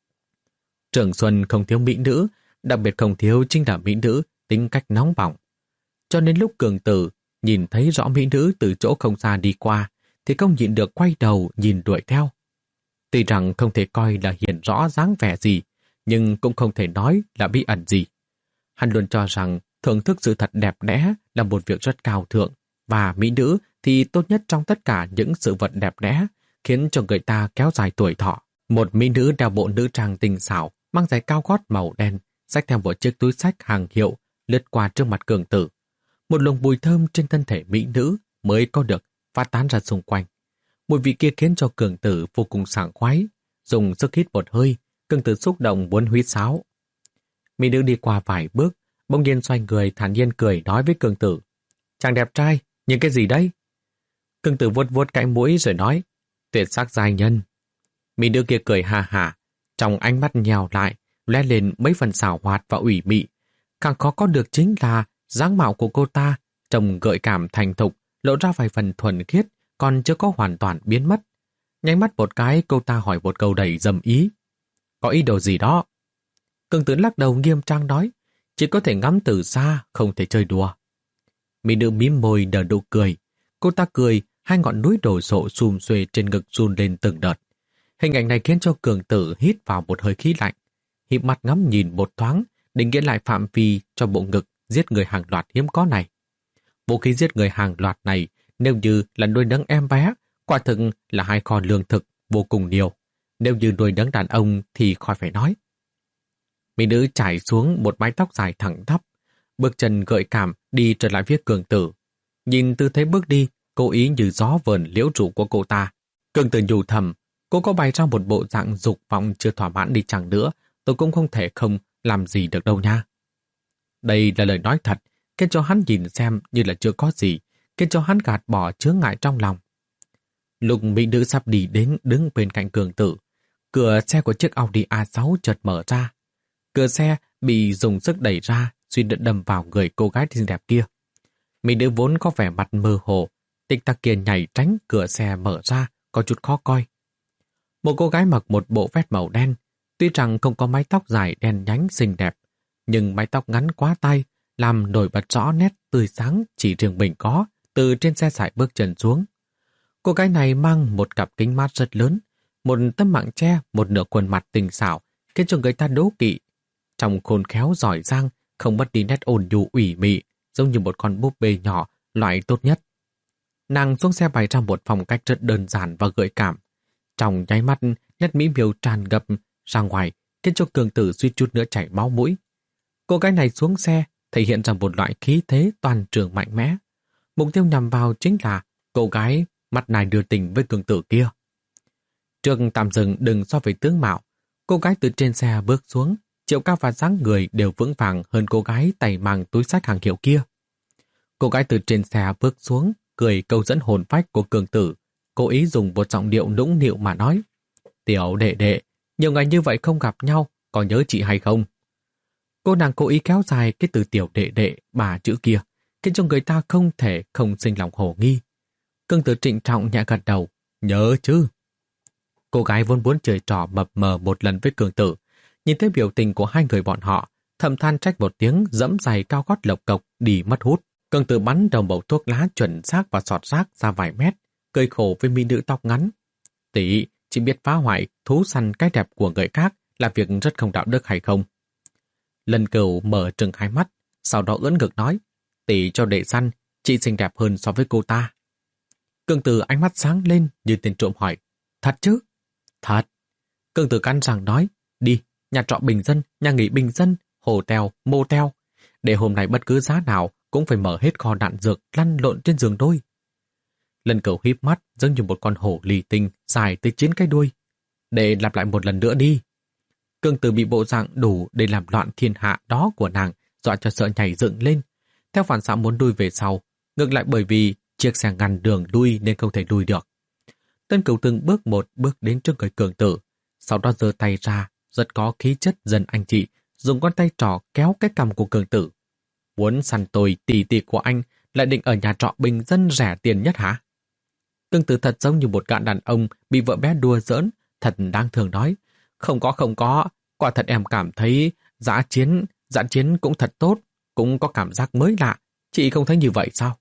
Trường Xuân không thiếu mỹ nữ, đặc biệt không thiếu chính là mỹ nữ tính cách nóng bỏng. Cho nên lúc Cường Tử nhìn thấy rõ mỹ nữ từ chỗ không xa đi qua, thì không nhịn được quay đầu nhìn đuổi theo. Tuy rằng không thể coi là hiện rõ dáng vẻ gì, nhưng cũng không thể nói là bí ẩn gì. Hắn luôn cho rằng thưởng thức sự thật đẹp đẽ là một việc rất cao thượng, và mỹ nữ thì tốt nhất trong tất cả những sự vật đẹp đẽ, khiến cho người ta kéo dài tuổi thọ. Một mỹ nữ đeo bộ nữ trang tinh xảo, mang giày cao gót màu đen, xách theo một chiếc túi xách hàng hiệu, lướt qua trước mặt Cường Tử. Một luồng mùi thơm trên thân thể mỹ nữ mới có được phát tán ra xung quanh. Mùi vị kia khiến cho Cường Tử vô cùng sảng khoái. Dùng sức hít một hơi, Cường Tử xúc động muốn huýt sáo. Mỹ nữ đi qua vài bước, bỗng nhiên xoay người thản nhiên cười nói với Cường Tử. Chàng đẹp trai, nhìn cái gì đấy? Cường Tử vuốt vuốt cái mũi rồi nói, tuyệt sắc giai nhân. Mỹ nữ kia cười hà hà, trong ánh mắt nhèo lại, lóe lên mấy phần xảo hoạt và ủy mị. Càng khó có được chính là dáng mạo của cô ta, trông gợi cảm thành thục, lộ ra vài phần thuần khiết, còn chưa có hoàn toàn biến mất. Nháy mắt một cái, cô ta hỏi một câu đầy dâm ý. Có ý đồ gì đó? Cường Tử lắc đầu nghiêm trang nói, chỉ có thể ngắm từ xa, không thể chơi đùa. Mỹ nữ mím môi nở nụ cười. Cô ta cười, hai ngọn núi đổ sộ xùm xuê trên ngực run lên từng đợt. Hình ảnh này khiến cho Cường Tử hít vào một hơi khí lạnh. Híp mắt ngắm nhìn một thoáng, định nghĩa lại phạm vi cho bộ ngực giết người hàng loạt hiếm có này. Vũ khí giết người hàng loạt này, nếu như là nuôi nấng em bé, quả thực là hai kho lương thực vô cùng nhiều. Nếu như nuôi nấng đàn ông thì khỏi phải nói. Mỹ nữ trải xuống một mái tóc dài thẳng tắp, bước chân gợi cảm đi trở lại phía Cường Tử. Nhìn tư thế bước đi, cố ý như gió vờn liễu trụ của cô ta. Cường Tử nhủ thầm, cô có bày ra một bộ dạng dục vọng chưa thỏa mãn đi chẳng nữa, tôi cũng không thể không làm gì được đâu nha. Đây là lời nói thật, khiến cho hắn nhìn xem như là chưa có gì, khiến cho hắn gạt bỏ chướng ngại trong lòng. Lúc mỹ nữ sắp đi đến đứng bên cạnh Cường Tử, cửa xe của chiếc Audi a sáu chợt mở ra. Cửa xe bị dùng sức đẩy ra, suy đợt đâm vào người cô gái xinh đẹp kia. Mỹ nữ vốn có vẻ mặt mơ hồ, tích tắc kia nhảy tránh cửa xe mở ra, có chút khó coi. Một cô gái mặc một bộ vest màu đen, tuy rằng không có mái tóc dài đen nhánh xinh đẹp, nhưng mái tóc ngắn quá tay, làm nổi bật rõ nét tươi sáng chỉ riêng mình có, từ trên xe sải bước chân xuống. Cô gái này mang một cặp kính mát rất lớn, một tấm mạng che, một nửa quần mặt tình xảo, khiến cho người ta đố kỵ. Trong khôn khéo giỏi giang, không mất đi nét ôn nhu ủy mị, giống như một con búp bê nhỏ, loại tốt nhất. Nàng xuống xe bày ra một phong cách rất đơn giản và gợi cảm. Trong nháy mắt, nét mỹ miều tràn ngập ra ngoài, khiến cho Cường Tử suýt chút nữa chảy máu mũi. Cô gái này xuống xe, thể hiện ra một loại khí thế toàn trường mạnh mẽ. Mục tiêu nhằm vào chính là cô gái mặt này đưa tình với Cường Tử kia. Trường tạm dừng đừng so với tướng mạo. Cô gái từ trên xe bước xuống, chiều cao và dáng người đều vững vàng hơn cô gái tay mang túi xách hàng hiệu kia. Cô gái từ trên xe bước xuống, cười câu dẫn hồn phách của Cường Tử, cố ý dùng một giọng điệu nũng nịu mà nói: "Tiểu đệ đệ, nhiều ngày như vậy không gặp nhau, có nhớ chị hay không?" Cô nàng cố ý kéo dài cái từ tiểu đệ đệ ba chữ kia, khiến cho người ta không thể không sinh lòng hồ nghi. Cường Tử trịnh trọng nhẹ gật đầu: "Nhớ chứ." Cô gái vốn muốn chơi trò mập mờ một lần với Cường Tử, nhìn thấy biểu tình của hai người bọn họ, thầm than trách một tiếng, dẫm giày cao gót lộc cộc đi mất hút. Cường Tử bắn đầu bầu thuốc lá chuẩn xác và sọt rác ra vài mét, cười khổ với mỹ nữ tóc ngắn: "Tỷ, chị biết phá hoại thú săn cái đẹp của người khác là việc rất không đạo đức hay không?" Lần Cửu mở trừng hai mắt, sau đó ưỡn ngực nói: "Tỷ cho đệ săn, chị xinh đẹp hơn so với cô ta." Cường Tử ánh mắt sáng lên như tên trộm hỏi: "Thật chứ?" "Thật." Cường Tử cắn răng nói: "Đi, nhà trọ bình dân, nhà nghỉ bình dân, hotel, motel, để hôm nay bất cứ giá nào cũng phải mở hết kho đạn dược lăn lộn trên giường đôi." Lần Cửu híp mắt giống như một con hổ lì tinh dài tới chín cái đuôi. "Để lặp lại một lần nữa đi." Cường Tử bị bộ dạng đủ để làm loạn thiên hạ đó của nàng dọa cho sợ nhảy dựng lên, theo phản xạ muốn đuôi về sau, ngược lại bởi vì chiếc xe ngăn đường đuôi nên không thể đuôi được. Tân Cửu từng bước một bước đến trước người Cường Tử, sau đó giơ tay ra, rất có khí chất dân anh chị, dùng con tay trỏ kéo cái cằm của Cường Tử. "Muốn săn tôi tỷ tỷ của anh lại định ở nhà trọ bình dân rẻ tiền nhất hả?" Cường Tử thật giống như một gã đàn ông bị vợ bé đùa giỡn, thật đáng thương nói: "Không có không có, quả thật em cảm thấy dã chiến, dã chiến cũng thật tốt, cũng có cảm giác mới lạ, chị không thấy như vậy sao?"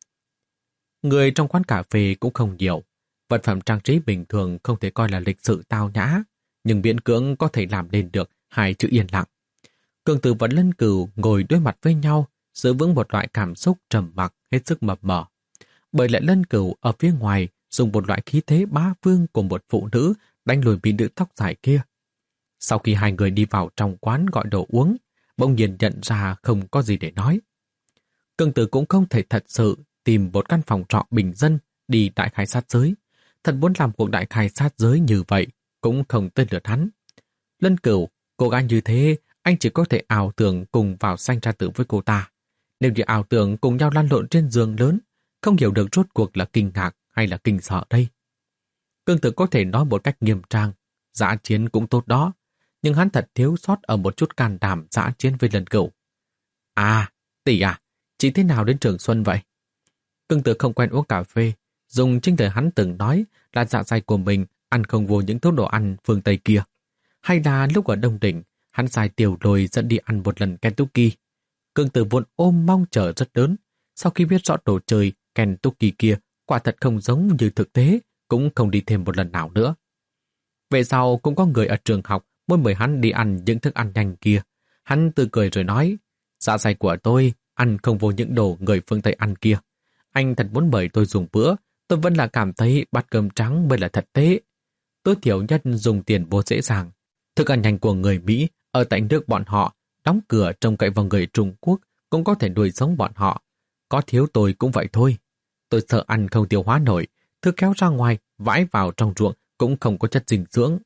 Người trong quán cà phê cũng không nhiều, vật phẩm trang trí bình thường không thể coi là lịch sự tao nhã, nhưng miễn cưỡng có thể làm nên được hai chữ yên lặng. Cường Tử và Lân Cửu ngồi đối mặt với nhau, giữ vững một loại cảm xúc trầm mặc hết sức mập mờ. Bởi lẽ Lân Cửu ở phía ngoài dùng một loại khí thế bá vương của một phụ nữ đánh lùi mỹ nữ tóc dài kia. Sau khi hai người đi vào trong quán gọi đồ uống, bỗng nhiên nhận ra không có gì để nói. Cường Tử cũng không thể thật sự tìm một căn phòng trọ bình dân đi đại khai sát giới. Thật muốn làm cuộc đại khai sát giới như vậy cũng không tới lượt hắn. Lân Cửu, cô gái như thế, anh chỉ có thể ảo tưởng cùng vào sanh ra tử với cô ta. Nếu như ảo tưởng cùng nhau lăn lộn trên giường lớn, không hiểu được rốt cuộc là kinh ngạc hay là kinh sợ đây. Cường Tử có thể nói một cách nghiêm trang, dã chiến cũng tốt đó, nhưng hắn thật thiếu sót ở một chút can đảm dã chiến với Lân Cửu. À, tỷ à, chị thế nào đến Trường Xuân vậy? Cường Tử không quen uống cà phê, dùng chính lời hắn từng nói là dạ dày của mình ăn không vô những thứ đồ ăn phương Tây kia. Hay là lúc ở Đông Đỉnh, hắn sai Tiểu Lôi dẫn đi ăn một lần Kentucky. Cường Tử vốn ôm mong chờ rất lớn, sau khi biết rõ đồ chơi Kentucky kia quả thật không giống như thực tế, cũng không đi thêm một lần nào nữa. Về sau cũng có người ở trường học muốn mời hắn đi ăn những thức ăn nhanh kia. Hắn tự cười rồi nói, dạ dày của tôi ăn không vô những đồ người phương Tây ăn kia. Anh thật muốn mời tôi dùng bữa, tôi vẫn là cảm thấy bát cơm trắng mới là thật tế. Tối thiểu nhất dùng tiền vô dễ dàng. Thức ăn nhanh của người Mỹ ở tại nước bọn họ, đóng cửa trông cậy vào người Trung Quốc cũng có thể nuôi sống bọn họ. Có thiếu tôi cũng vậy thôi. Tôi sợ ăn không tiêu hóa nổi, thứ kéo ra ngoài, vãi vào trong ruộng cũng không có chất dinh dưỡng.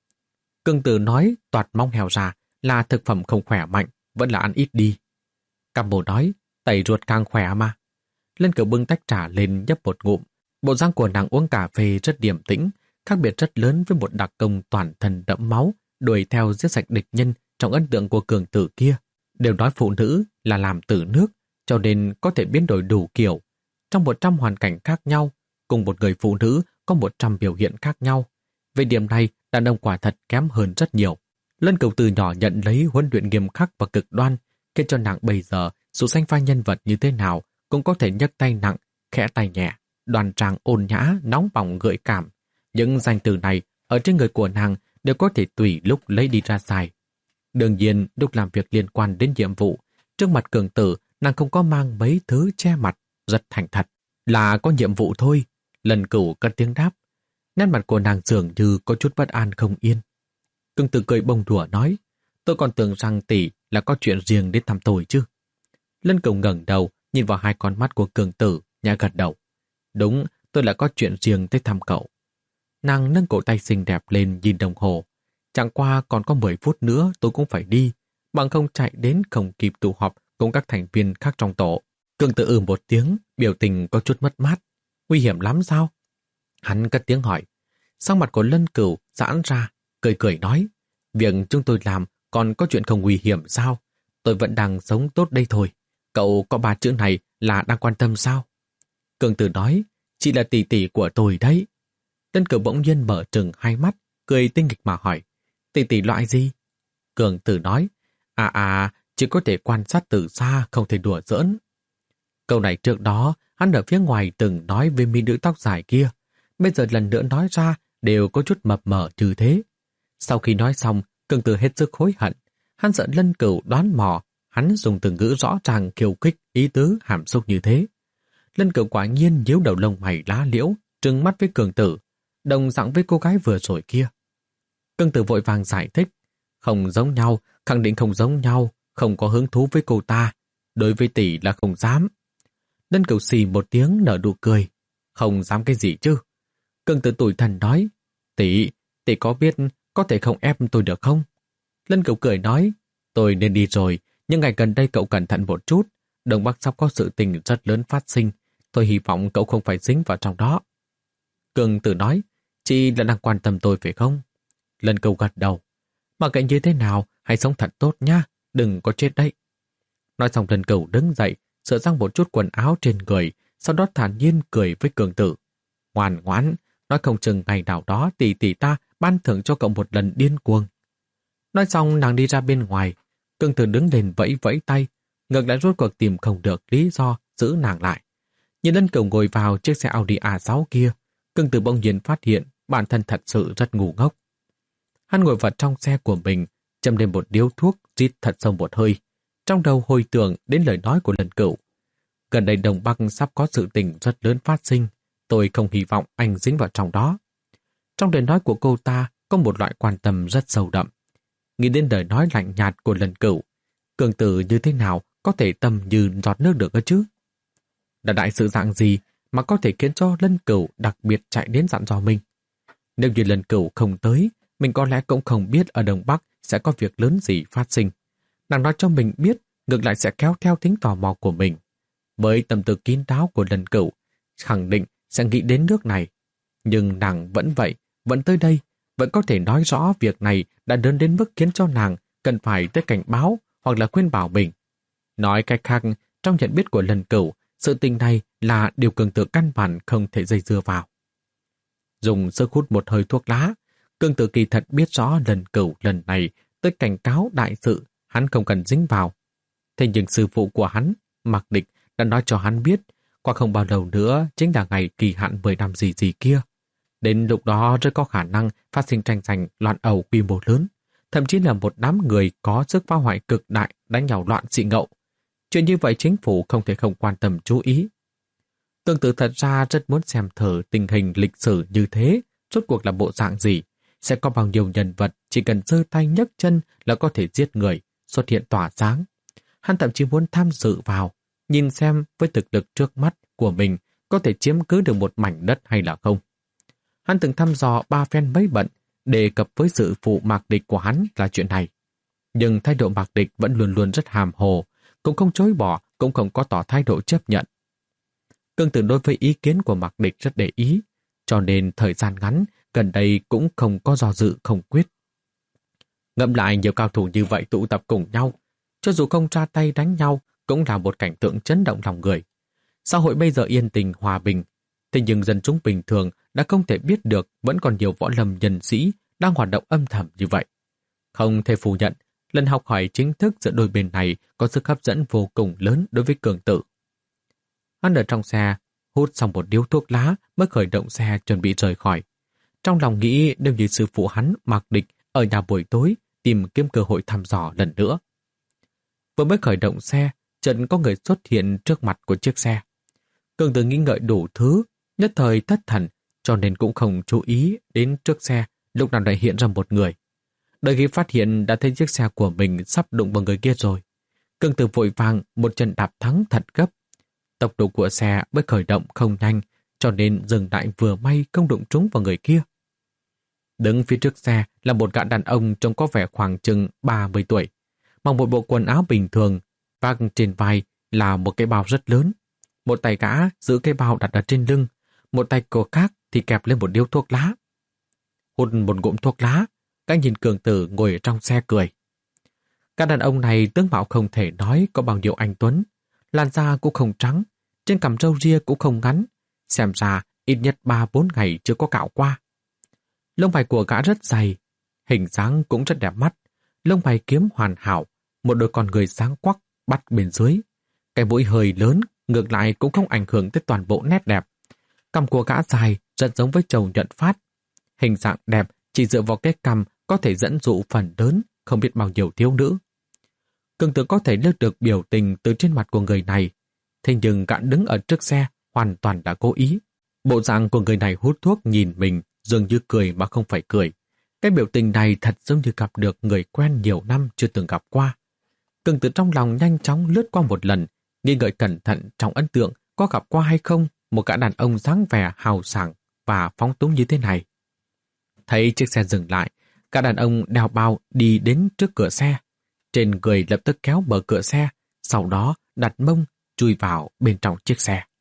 Cường Tử nói toạt mong heo ra là thực phẩm không khỏe mạnh, vẫn là ăn ít đi. Cam Bồ nói, tẩy ruột càng khỏe mà. Lân Cửu bưng tách trà lên nhấp một ngụm. Bộ răng của nàng uống cà phê rất điềm tĩnh, khác biệt rất lớn với một đặc công toàn thân đẫm máu, đuổi theo giết sạch địch nhân trong ấn tượng của Cường Tử kia. Đều nói phụ nữ là làm từ nước, cho nên có thể biến đổi đủ kiểu. Trong một trăm hoàn cảnh khác nhau, cùng một người phụ nữ có một trăm biểu hiện khác nhau. Về điểm này, đàn ông quả thật kém hơn rất nhiều. Lân Cửu từ nhỏ nhận lấy huấn luyện nghiêm khắc và cực đoan, khiến cho nàng bây giờ, dù sanh phai nhân vật như thế nào, cũng có thể nhấc tay nặng, khẽ tay nhẹ, đoan trang ôn nhã, nóng bỏng gợi cảm. Những danh từ này ở trên người của nàng đều có thể tùy lúc lấy đi ra xài. Đương nhiên, lúc làm việc liên quan đến nhiệm vụ, trước mặt Cường Tử, nàng không có mang mấy thứ che mặt, rất thành thật. Là có nhiệm vụ thôi. Lân Cửu cất tiếng đáp. Nét mặt của nàng dường như có chút bất an không yên. Cường Tử cười bông đùa nói, tôi còn tưởng rằng tỷ là có chuyện riêng đến thăm tôi chứ. Lân Cửu ngẩng đầu, nhìn vào hai con mắt của Cường Tử, nhẹ gật đầu. Đúng, tôi là có chuyện riêng tới thăm cậu. Nàng nâng cổ tay xinh đẹp lên nhìn đồng hồ. Chẳng qua còn có mười phút nữa tôi cũng phải đi, bằng không chạy đến không kịp tụ họp cùng các thành viên khác trong tổ. Cường Tử ừ một tiếng, biểu tình có chút mất mát. Nguy hiểm lắm sao? Hắn cất tiếng hỏi. Sắc mặt của Lân Cửu giãn ra, cười cười nói, việc chúng tôi làm còn có chuyện không nguy hiểm sao? Tôi vẫn đang sống tốt đây thôi. Cậu có ba chữ này là đang quan tâm sao? Cường Tử nói, chị là tỷ tỷ của tôi đấy. Lân Cửu bỗng nhiên mở trừng hai mắt, cười tinh nghịch mà hỏi, tỷ tỷ loại gì? Cường Tử nói, à à, chỉ có thể quan sát từ xa, không thể đùa giỡn. Câu này trước đó, hắn ở phía ngoài từng nói với mỹ nữ tóc dài kia. Bây giờ lần nữa nói ra, đều có chút mập mờ như thế. Sau khi nói xong, Cường Tử hết sức hối hận. Hắn sợ Lân Cửu đoán mò, hắn dùng từ ngữ rõ ràng khiêu khích, ý tứ, hàm xúc như thế. Lân Cửu quả nhiên nhíu đầu lông mày lá liễu, trừng mắt với Cường Tử, đồng dạng với cô gái vừa rồi kia. Cường Tử vội vàng giải thích, không giống nhau, khẳng định không giống nhau, không có hứng thú với cô ta, đối với tỷ là không dám. Lân Cửu xì một tiếng nở nụ cười, không dám cái gì chứ. Cường Tử tủi thân nói, tỷ, tỷ có biết có thể không ép tôi được không? Lân Cửu cười nói, tôi nên đi rồi, nhưng ngày gần đây cậu cẩn thận một chút, Đông Bắc sắp có sự tình rất lớn phát sinh, tôi hy vọng cậu không phải dính vào trong đó. Cường Tử nói, chị là đang quan tâm tôi phải không? Lân Cửu gật đầu, mà kệ như thế nào, hãy sống thật tốt nha, đừng có chết đấy. Nói xong Lân Cửu đứng dậy, sửa sang một chút quần áo trên người, sau đó thản nhiên cười với Cường Tử. Ngoan ngoãn, nói không chừng ngày nào đó tỷ tỷ ta ban thưởng cho cậu một lần điên cuồng. Nói xong nàng đi ra bên ngoài, Cường Tử đứng lên vẫy vẫy tay, ngược lại rốt cuộc tìm không được lý do giữ nàng lại. Nhìn Lân Cửu ngồi vào chiếc xe Audi a sáu kia, Cường Tử bỗng nhiên phát hiện bản thân thật sự rất ngu ngốc. Hắn ngồi vào trong xe của mình, châm lên một điếu thuốc, rít thật sâu một hơi, trong đầu hồi tưởng đến lời nói của Lân Cửu. Gần đây Đông Bắc sắp có sự tình rất lớn phát sinh, tôi không hy vọng anh dính vào trong đó. Trong lời nói của cô ta có một loại quan tâm rất sâu đậm. Nghĩ đến lời nói lạnh nhạt của Lân Cửu, Cường Tử như thế nào có thể tầm như giọt nước được cơ chứ? Là đại sự dạng gì mà có thể khiến cho Lân Cửu đặc biệt chạy đến dặn dò mình? Nếu như Lân Cửu không tới, mình có lẽ cũng không biết ở Đông Bắc sẽ có việc lớn gì phát sinh. Nàng nói cho mình biết, ngược lại sẽ kéo theo tính tò mò của mình. Với tâm tư kín đáo của Lân Cửu, khẳng định sẽ nghĩ đến nước này. Nhưng nàng vẫn vậy, vẫn tới đây, vẫn có thể nói rõ việc này đã lớn đến mức khiến cho nàng cần phải tới cảnh báo hoặc là khuyên bảo mình. Nói cách khác, trong nhận biết của Lân Cửu, sự tình này là điều cường tử căn bản không thể dây dưa vào. Dùng sức hút một hơi thuốc lá, cường tử kỳ thật biết rõ Lân Cửu lần này tới cảnh cáo đại sự hắn không cần dính vào. Thế nhưng sư phụ của hắn, Mạc Địch, đã nói cho hắn biết qua không bao lâu nữa chính là ngày kỳ hạn mười năm gì gì kia. Đến lúc đó rất có khả năng phát sinh tranh giành loạn ẩu quy mô lớn, thậm chí là một đám người có sức phá hoại cực đại đánh nhau loạn xị ngậu. Chuyện như vậy chính phủ không thể không quan tâm chú ý. Tương tự thật ra rất muốn xem thử tình hình lịch sử như thế, rốt cuộc là bộ dạng gì, sẽ có bao nhiêu nhân vật chỉ cần giơ tay nhấc chân là có thể giết người, xuất hiện tỏa sáng. Hắn thậm chí muốn tham dự vào, nhìn xem với thực lực trước mắt của mình có thể chiếm cứ được một mảnh đất hay là không. Hắn từng thăm dò ba phen mấy bận, đề cập với sự phụ Mạc Địch của hắn là chuyện này. Nhưng thái độ Mạc Địch vẫn luôn luôn rất hàm hồ, cũng không chối bỏ, cũng không có tỏ thái độ chấp nhận. Cương Tử đối với ý kiến của Mạc Địch rất để ý, cho nên thời gian ngắn, gần đây cũng không có do dự không quyết. Ngẫm lại nhiều cao thủ như vậy tụ tập cùng nhau, cho dù không ra tay đánh nhau, cũng là một cảnh tượng chấn động lòng người. Xã hội bây giờ yên tình, hòa bình, thế nhưng dân chúng bình thường đã không thể biết được vẫn còn nhiều võ lâm nhân sĩ đang hoạt động âm thầm như vậy. Không thể phủ nhận, lần học hỏi chính thức giữa đôi bên này có sức hấp dẫn vô cùng lớn đối với Cường Tử. Hắn ở trong xe, hút xong một điếu thuốc lá mới khởi động xe chuẩn bị rời khỏi. Trong lòng nghĩ nếu như sư phụ hắn Mạc Địch ở nhà buổi tối tìm kiếm cơ hội thăm dò lần nữa. Vừa mới khởi động xe, chợt có người xuất hiện trước mặt của chiếc xe. Cường Tử nghĩ ngợi đủ thứ, nhất thời thất thần, cho nên cũng không chú ý đến trước xe, lúc nào lại hiện ra một người. Đợi khi phát hiện đã thấy chiếc xe của mình sắp đụng vào người kia rồi. Cường Tử vội vàng một chân đạp thắng thật gấp. Tốc độ của xe mới khởi động không nhanh, cho nên dừng lại vừa may không đụng trúng vào người kia. Đứng phía trước xe là một gã đàn ông trông có vẻ khoảng chừng ba mươi tuổi. Mặc một bộ quần áo bình thường, vác trên vai là một cái bao rất lớn. Một tay gã giữ cái bao đặt ở trên lưng, một tay của khác thì kẹp lên một điếu thuốc lá. Hút một ngụm thuốc lá, các nhìn Cường Tử ngồi ở trong xe cười. Các đàn ông này tướng mạo không thể nói có bao nhiêu anh tuấn, làn da cũng không trắng, trên cằm râu ria cũng không ngắn, xem ra ít nhất ba bốn ngày chưa có cạo qua. Lông mày của gã rất dày, hình dáng cũng rất đẹp mắt, lông mày kiếm hoàn hảo, một đôi con người sáng quắc bắt bên dưới. Cái mũi hơi lớn, ngược lại cũng không ảnh hưởng tới toàn bộ nét đẹp. Cằm của gã dài, rất giống với Trầu Nhận Phát. Hình dạng đẹp chỉ dựa vào cái cằm có thể dẫn dụ phần lớn, không biết bao nhiêu thiếu nữ. Cường Tử có thể lướt được biểu tình từ trên mặt của người này, thế nhưng gã đứng ở trước xe hoàn toàn đã cố ý. Bộ dạng của người này hút thuốc nhìn mình dường như cười mà không phải cười. Cái biểu tình này thật giống như gặp được người quen nhiều năm chưa từng gặp qua. Cường Tử trong lòng nhanh chóng lướt qua một lần, nghi ngợi cẩn thận trong ấn tượng có gặp qua hay không một gã đàn ông dáng vẻ hào sảng và phóng túng như thế này. Thấy chiếc xe dừng lại, gã đàn ông đeo bao đi đến trước cửa xe. Trên người lập tức kéo mở cửa xe, sau đó đặt mông chui vào bên trong chiếc xe.